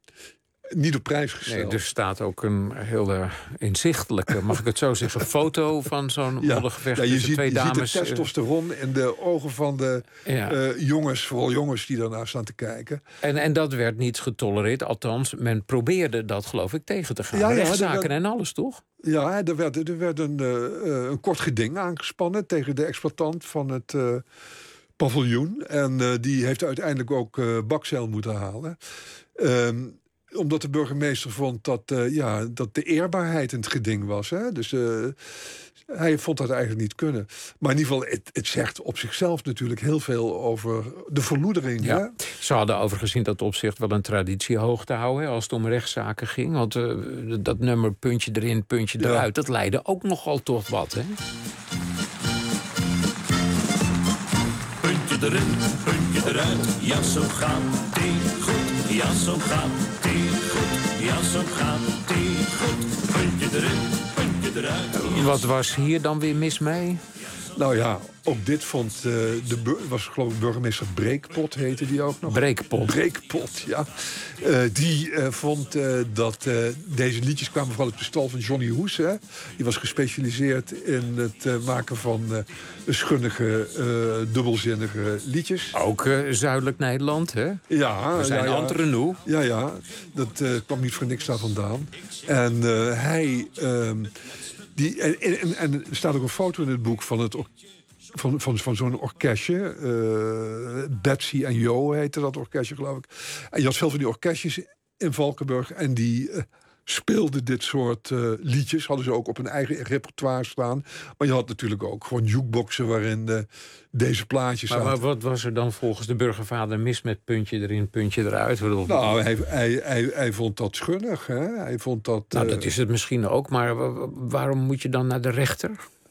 niet op prijs gesteld. Nee, er staat ook een hele inzichtelijke, mag ik het zo zeggen, foto van zo'n ja. moddergevecht. Ja, je tussen ziet, twee je dames. ziet de testosteron in de ogen van de ja. uh, jongens, vooral jongens die daarnaar staan te kijken. En, en dat werd niet getolereerd, althans, men probeerde dat geloof ik tegen te gaan. Ja, rechtszaken ja, werd, en alles, toch? Ja, er werd, er werd een, uh, een kort geding aangespannen tegen de exploitant van het... Uh, paviljoen. En uh, die heeft uiteindelijk ook uh, bakzeil moeten halen. Um, omdat de burgemeester vond dat, uh, ja, dat de eerbaarheid in het geding was. Hè? Dus uh, hij vond dat eigenlijk niet kunnen. Maar in ieder geval, het, het zegt op zichzelf natuurlijk heel veel over de verloedering. Ja. Hè? Ze hadden overigens in dat opzicht wel een traditie hoog te houden, hè, als het om rechtszaken ging. Want uh, dat nummer puntje erin, puntje eruit, ja. dat leidde ook nogal tot wat, hè? Puntje erin, puntje eruit, ja zo gaat die goed, ja zo gaat die goed, ja zo gaat die goed. Puntje erin, puntje eruit. Wat was hier dan weer mis mee? Nou ja, ook dit vond uh, de bur- was geloof ik burgemeester Breekpot, heette die ook nog. Breekpot. Breekpot, ja. Uh, die uh, vond uh, dat uh, deze liedjes kwamen vooral uit de stal van Johnny Hoes. Hè. Die was gespecialiseerd in het uh, maken van uh, schunnige, uh, dubbelzinnige liedjes. Ook uh, zuidelijk Nederland, hè? Ja. We zijn ja, ja. Entre-nous. Ja, ja. Dat uh, kwam niet voor niks daar vandaan. En uh, hij... Uh, Die, en, en, en er staat ook een foto in het boek van, het, van, van, van zo'n orkestje. Uh, Betsy en Jo heette dat orkestje, geloof ik. En je had veel van die orkestjes in Valkenburg. En die uh, speelden dit soort uh, liedjes. Hadden ze ook op hun eigen repertoire staan. Maar je had natuurlijk ook gewoon jukeboxen waarin uh, deze plaatjes maar, zaten. Maar wat was er dan volgens de burgervader mis met puntje erin, puntje eruit? Nou, hij, hij, hij, hij vond dat schunnig. Hè? Hij vond dat... Nou, uh, dat is het misschien ook. Maar waarom moet je dan naar de rechter?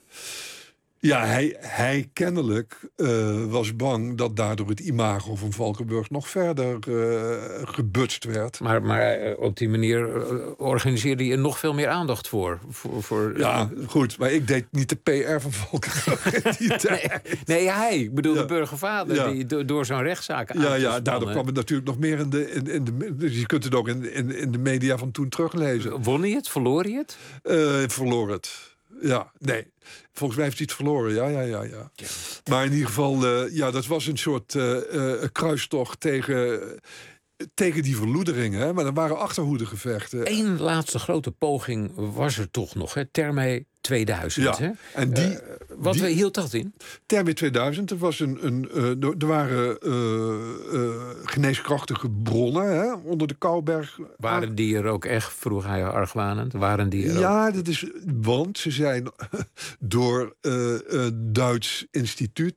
Ja, hij, hij kennelijk uh, was bang dat daardoor het imago van Valkenburg nog verder uh, gebutst werd. Maar, maar uh, op die manier uh, organiseerde je nog veel meer aandacht voor. voor, voor ja, uh, goed, maar ik deed niet de P R van Valkenburg in die tijd. Nee, nee, hij, ik bedoel ja. de burgervader, ja. die do, door zo'n rechtszaak aan. Ja, ja, daardoor kwam het natuurlijk nog meer in de... In, in de dus je kunt het ook in, in, in de media van toen teruglezen. Won hij het? Verloor hij het? Uh, verloor het. Ja, nee. Volgens mij heeft hij het verloren, ja, ja, ja. ja. ja. Maar in ieder geval, uh, ja, dat was een soort uh, uh, kruistocht tegen, uh, tegen die verloedering. Hè? Maar er waren achterhoedegevechten. Eén laatste grote poging was er toch nog, hè? Thermee tweeduizend. Ja, hè? En die, uh, wat die, hield dat in? Thermee tweeduizend, er, was een, een, uh, er waren uh, uh, geneeskrachtige bronnen hè, onder de Kouberg. Waren die er ook echt, vroeg hij argwanend? Waren die er ja, ook? dat is, want ze zijn door uh, een Duits instituut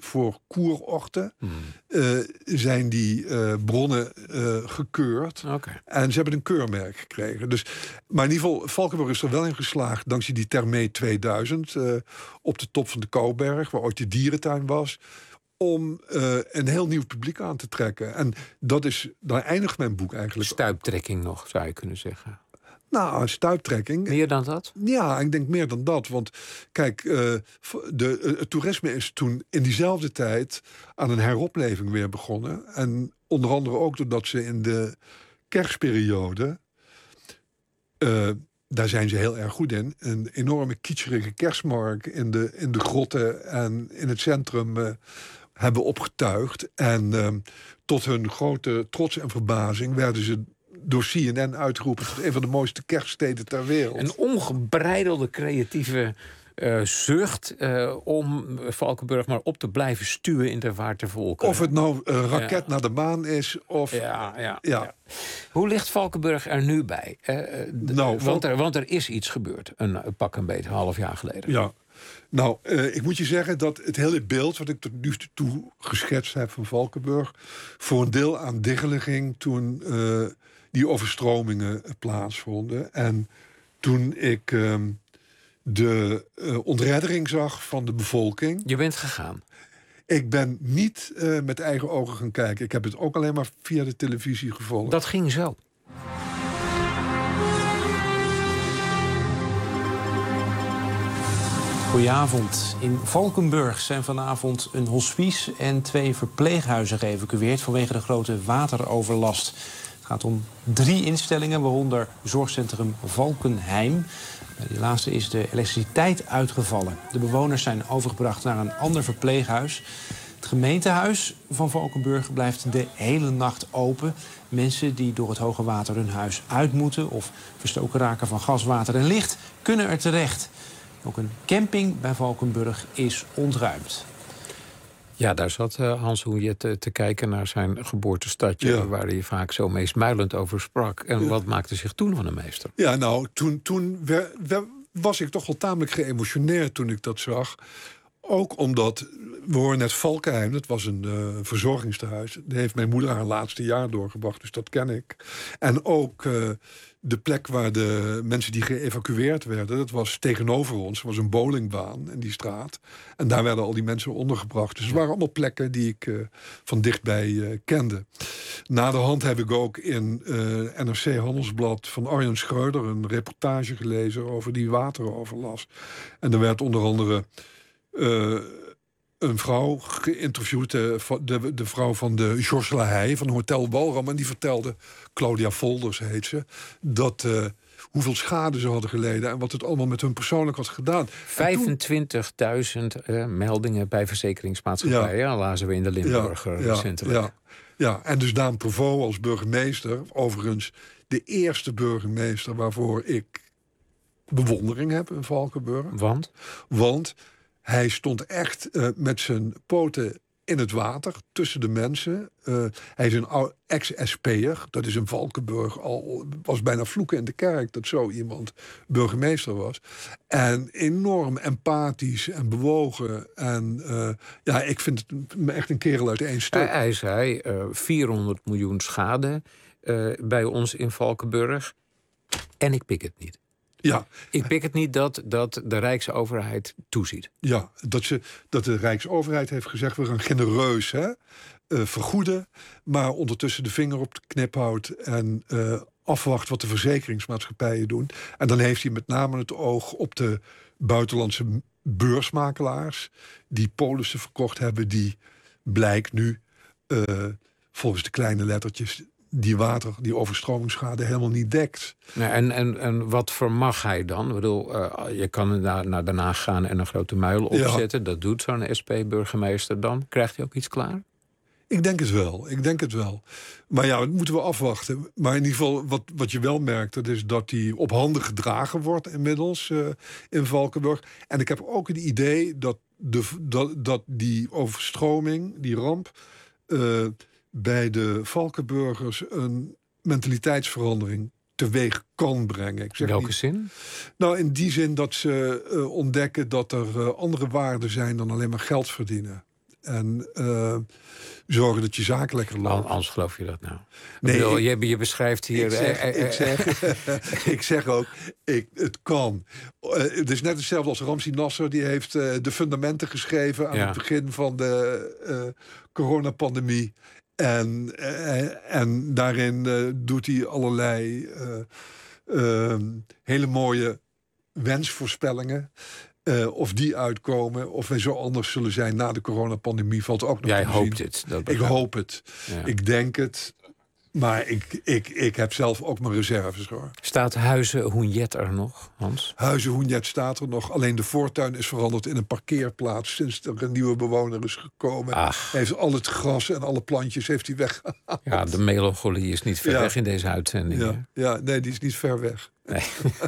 voor koerorten Hmm. uh, zijn die uh, bronnen uh, gekeurd. Okay. En ze hebben een keurmerk gekregen. Dus, maar in ieder geval, Valkenburg is er wel in geslaagd, dankzij die Thermee tweeduizend... Uh, op de top van de Kouberg, waar ooit de dierentuin was, om uh, een heel nieuw publiek aan te trekken. En dat is, daar eindigt mijn boek eigenlijk. Stuiptrekking nog, zou je kunnen zeggen. Nou, stuiptrekking. Meer dan dat? Ja, ik denk meer dan dat. Want kijk, uh, de, uh, het toerisme is toen in diezelfde tijd aan een heropleving weer begonnen. En onder andere ook doordat ze in de kerstperiode, Uh, daar zijn ze heel erg goed in. Een enorme kitscherige kerstmarkt in de, in de grotten en in het centrum uh, hebben opgetuigd. En uh, tot hun grote trots en verbazing werden ze door C N N uitgeroepen tot een van de mooiste kerststeden ter wereld. Een ongebreidelde creatieve uh, zucht uh, om Valkenburg maar op te blijven stuwen in de vaart der volken. Of het nou een raket ja. naar de maan is, of ja, ja, ja. ja. Hoe ligt Valkenburg er nu bij? Uh, de, nou, want, er, want er is iets gebeurd, een, een pak een beetje, een half jaar geleden. Ja. Nou, uh, ik moet je zeggen dat het hele beeld wat ik tot nu toe geschetst heb van Valkenburg voor een deel aan diggelen ging toen uh, die overstromingen plaatsvonden. En toen ik uh, de uh, ontreddering zag van de bevolking. Je bent gegaan? Ik ben niet uh, met eigen ogen gaan kijken. Ik heb het ook alleen maar via de televisie gevolgd. Dat ging zo. Goedenavond. In Valkenburg zijn vanavond een hospice en twee verpleeghuizen geëvacueerd vanwege de grote wateroverlast. Het gaat om drie instellingen, waaronder zorgcentrum Valkenheim. Bij die laatste is de elektriciteit uitgevallen. De bewoners zijn overgebracht naar een ander verpleeghuis. Het gemeentehuis van Valkenburg blijft de hele nacht open. Mensen die door het hoge water hun huis uit moeten of verstoken raken van gas, water en licht, kunnen er terecht. Ook een camping bij Valkenburg is ontruimd. Ja, daar zat uh, Hans Hoeje te, te kijken naar zijn geboortestadje, ja, waar hij vaak zo meesmuilend over sprak. En ja, wat maakte zich toen van de meester? Ja, nou, toen, toen we, we, was ik toch wel tamelijk geëmotioneerd toen ik dat zag. Ook omdat, we horen net Valkenheim, dat was een uh, verzorgingstehuis. Daar heeft mijn moeder haar laatste jaar doorgebracht, dus dat ken ik. En ook uh, de plek waar de mensen die geëvacueerd werden, dat was tegenover ons. Er was een bowlingbaan in die straat. En daar werden al die mensen ondergebracht. Dus het waren allemaal plekken die ik uh, van dichtbij uh, kende. Na de hand heb ik ook in uh, N R C Handelsblad van Arjen Schreuder een reportage gelezen over die wateroverlast. En er werd onder andere Uh, een vrouw geïnterviewd, de, de, de vrouw van de Georges Lahey van Hotel Walram. En die vertelde, Claudia Volders heet ze, dat uh, hoeveel schade ze hadden geleden en wat het allemaal met hun persoonlijk had gedaan. vijfentwintigduizend uh, meldingen bij verzekeringsmaatschappijen, ja, lazen we in de Limburger ja, recentelijk. Ja, ja, en dus Daan Prevot als burgemeester, overigens de eerste burgemeester waarvoor ik bewondering heb in Valkenburg. Want? Want hij stond echt uh, met zijn poten in het water, tussen de mensen. Uh, hij is een ex-S P'er. Dat is in Valkenburg al, was bijna vloeken in de kerk dat zo iemand burgemeester was. En enorm empathisch en bewogen. En uh, ja, ik vind het echt een kerel uit één stuk. Hij, hij zei uh, vierhonderd miljoen schade uh, bij ons in Valkenburg. En ik pik het niet. Ja. Ik pik het niet dat, dat de Rijksoverheid toeziet. Ja, dat, ze, dat de Rijksoverheid heeft gezegd, we gaan genereus hè, uh, vergoeden, maar ondertussen de vinger op de knip houdt en uh, afwacht wat de verzekeringsmaatschappijen doen. En dan heeft hij met name het oog op de buitenlandse beursmakelaars die polissen verkocht hebben, die blijkt nu uh, volgens de kleine lettertjes die water, die overstromingsschade helemaal niet dekt. Ja, en, en, en wat vermag hij dan? Ik bedoel, uh, je kan naar, naar Den Haag gaan en een grote muil opzetten. Ja. Dat doet zo'n S P-burgemeester dan. Krijgt hij ook iets klaar? Ik denk het wel, ik denk het wel. Maar ja, dat moeten we afwachten. Maar in ieder geval, wat, wat je wel merkt, dat is dat hij op handen gedragen wordt inmiddels uh, in Valkenburg. En ik heb ook het idee dat, de, dat, dat die overstroming, die ramp, Uh, bij de Valkenburgers een mentaliteitsverandering teweeg kan brengen. Ik zeg in welke niet, zin? Nou, in die zin dat ze uh, ontdekken dat er uh, andere waarden zijn dan alleen maar geld verdienen. En uh, zorgen dat je zaak lekker loopt. Anders geloof je dat nou? Nee, bedoel, ik, je, je beschrijft hier... Ik zeg, eh, eh, ik zeg, ik zeg ook, ik, het kan. Uh, het is net hetzelfde als Ramzi Nasser. Die heeft uh, de fundamenten geschreven aan ja. het begin van de uh, coronapandemie. En, uh, en daarin uh, doet hij allerlei uh, uh, hele mooie wensvoorspellingen. Uh, of die uitkomen, of wij zo anders zullen zijn na de coronapandemie, valt ook nog Jij te hoopt zien. het. Dat ik hoop het. Ja. Ik denk het. Maar ik, ik, ik heb zelf ook mijn reserves, hoor. Staat Huize Hoenjet er nog, Hans? Huize Hoenjet staat er nog. Alleen de voortuin is veranderd in een parkeerplaats sinds er een nieuwe bewoner is gekomen. Ach. Hij heeft al het gras en alle plantjes heeft hij weggehaald. Ja, de melancholie is niet ver ja. weg in deze uitzending. Ja. ja, nee, die is niet ver weg. Nee.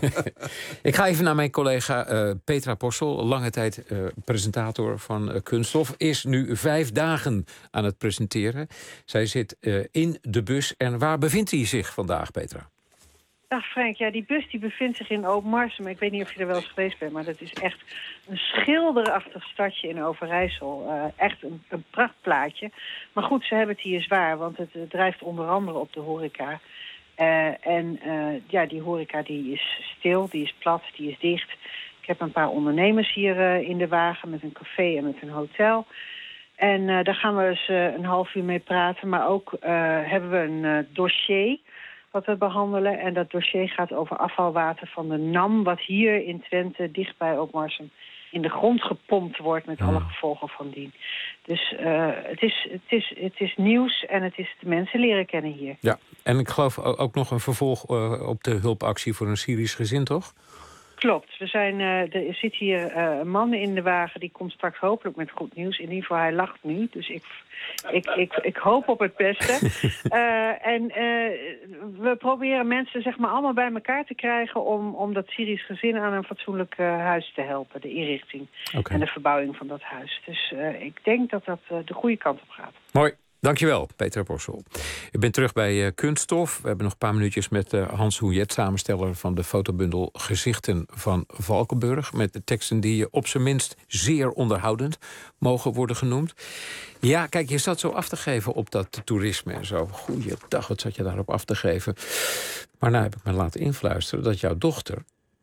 Ik ga even naar mijn collega uh, Petra Possel, lange tijd uh, presentator van uh, Kunststof. Is nu vijf dagen aan het presenteren. Zij zit uh, in de bus. En waar bevindt hij zich vandaag, Petra? Dag Frank, ja, die bus die bevindt zich in Oud-Marsum. Ik weet niet of je er wel eens geweest bent, maar dat is echt een schilderachtig stadje in Overijssel. Uh, echt een, een prachtplaatje. Maar goed, ze hebben het hier zwaar, want het uh, drijft onder andere op de horeca. Uh, en uh, ja, die horeca die is stil, die is plat, die is dicht. Ik heb een paar ondernemers hier uh, in de wagen met een café en met een hotel. En uh, daar gaan we eens uh, een half uur mee praten. Maar ook uh, hebben we een uh, dossier wat we behandelen. En dat dossier gaat over afvalwater van de NAM, wat hier in Twente, dichtbij Oud-Marsum, in de grond gepompt wordt met alle gevolgen van dien. Dus uh, het, is, het, is, het is nieuws en het is de mensen leren kennen hier. Ja, en ik geloof ook nog een vervolg uh, op de hulpactie voor een Syrisch gezin, toch? Klopt. We zijn, uh, er zit hier uh, een man in de wagen, die komt straks hopelijk met goed nieuws. In ieder geval, hij lacht nu, dus ik, ik, ik, ik hoop op het beste. uh, en uh, we proberen mensen zeg maar allemaal bij elkaar te krijgen om, om dat Syrisch gezin aan een fatsoenlijk uh, huis te helpen. De inrichting okay. en de verbouwing van dat huis. Dus uh, ik denk dat dat uh, de goede kant op gaat. Mooi. Dankjewel, Petra Possel. Ik ben terug bij uh, Kunststof. We hebben nog een paar minuutjes met uh, Hans Hoenjet, samensteller van de fotobundel Gezichten van Valkenburg. Met de teksten die je op zijn minst zeer onderhoudend mogen worden genoemd. Ja, kijk, je zat zo af te geven op dat toerisme en zo. Goeiedag, wat zat je daarop af te geven. Maar nou heb ik me laten influisteren dat jouw dochter,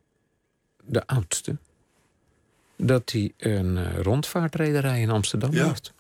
de oudste, dat die een uh, rondvaartrederij in Amsterdam ja. heeft.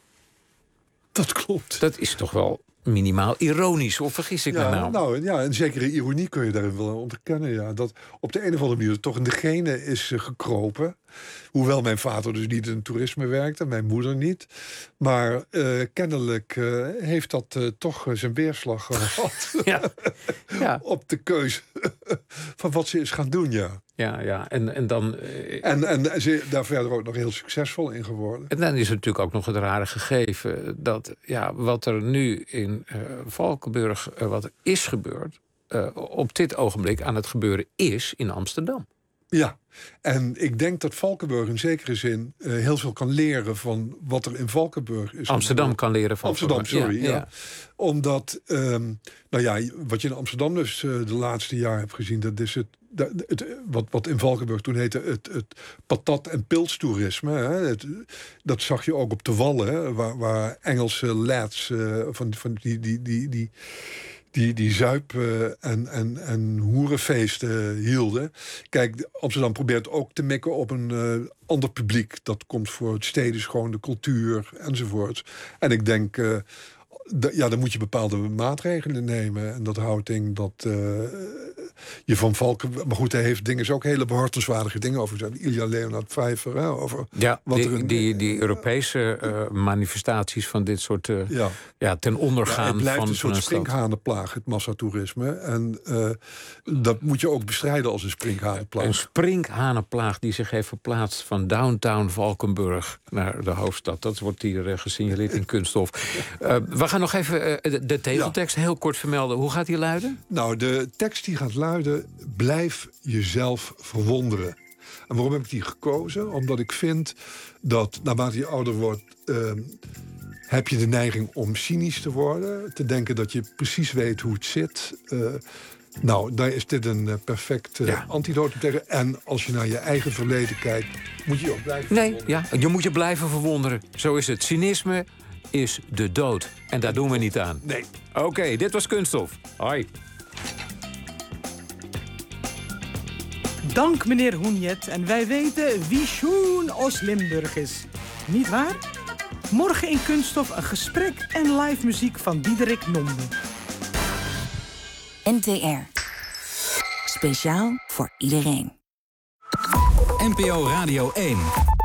Dat klopt. Dat is toch wel minimaal ironisch, of vergis ik ja, me nou? nou? Ja, een zekere ironie kun je daarin wel onderkennen. Ja. Dat op de een of andere manier toch in de genen is uh, gekropen. Hoewel mijn vader dus niet in het toerisme werkte, mijn moeder niet. Maar uh, kennelijk uh, heeft dat uh, toch uh, zijn weerslag gehad. ja. ja. Op de keuze van wat ze is gaan doen, ja. Ja, ja. En, en dan... Uh, en, en ze daar verder ook nog heel succesvol in geworden. En dan is het natuurlijk ook nog het rare gegeven dat ja, wat er nu in uh, Valkenburg, uh, wat is gebeurd, uh, op dit ogenblik aan het gebeuren is in Amsterdam. Ja, en ik denk dat Valkenburg in zekere zin uh, heel veel kan leren van wat er in Valkenburg is. Amsterdam kan leren van Amsterdam, sorry. Ja, ja. ja. Omdat, um, nou ja, wat je in Amsterdam dus uh, de laatste jaar hebt gezien, dat is het, dat, het wat, wat in Valkenburg toen heette het, het patat- en pilstoerisme. Hè, het, dat zag je ook op de Wallen, hè, waar, waar Engelse lads uh, van, van die, die, die, die die, die zuip- uh, en, en, en hoerenfeesten hielden. Kijk, Amsterdam probeert ook te mikken op een uh, ander publiek. Dat komt voor het steden schoon, de cultuur enzovoort. En ik denk, uh, d- ja, dan moet je bepaalde maatregelen nemen. En dat houdt in dat uh, je van Valken... Maar goed, hij heeft dingen, ook hele behartenswaardige dingen over gezegd. Ilja Leonard Pfeiffer, hè, over... Ja, wat die, er een, die, die Europese uh, manifestaties van dit soort... Uh, ja. Ja, ten ondergaan ja, het blijft van een soort van een sprinkhanenplaag, het massatoerisme. En uh, dat moet je ook bestrijden als een sprinkhanenplaag. Een sprinkhanenplaag die zich heeft verplaatst van downtown Valkenburg naar de hoofdstad. Dat wordt hier uh, gesignaleerd in Kunststof. Uh, we gaan nog even uh, de, de tegeltekst ja. heel kort vermelden. Hoe gaat die luiden? Nou, de tekst die gaat luiden: blijf jezelf verwonderen. En waarom heb ik die gekozen? Omdat ik vind dat naarmate je ouder wordt, Uh, heb je de neiging om cynisch te worden. Te denken dat je precies weet hoe het zit. Uh, Nou, daar is dit een uh, perfect uh, Ja. antidotum tegen. En als je naar je eigen verleden kijkt, moet je je ook blijven Nee, verwonderen. ja, je moet je blijven verwonderen. Zo is het. Cynisme is de dood. En daar doen we niet aan. Nee. Oké, okay, dit was Kunststof. Hoi. Dank meneer Hoenjet en wij weten wie Sjoen Os Limburg is. Niet waar? Morgen in Kunststof een gesprek en live muziek van Diederik Nomde. N T R. Speciaal voor iedereen. N P O Radio één.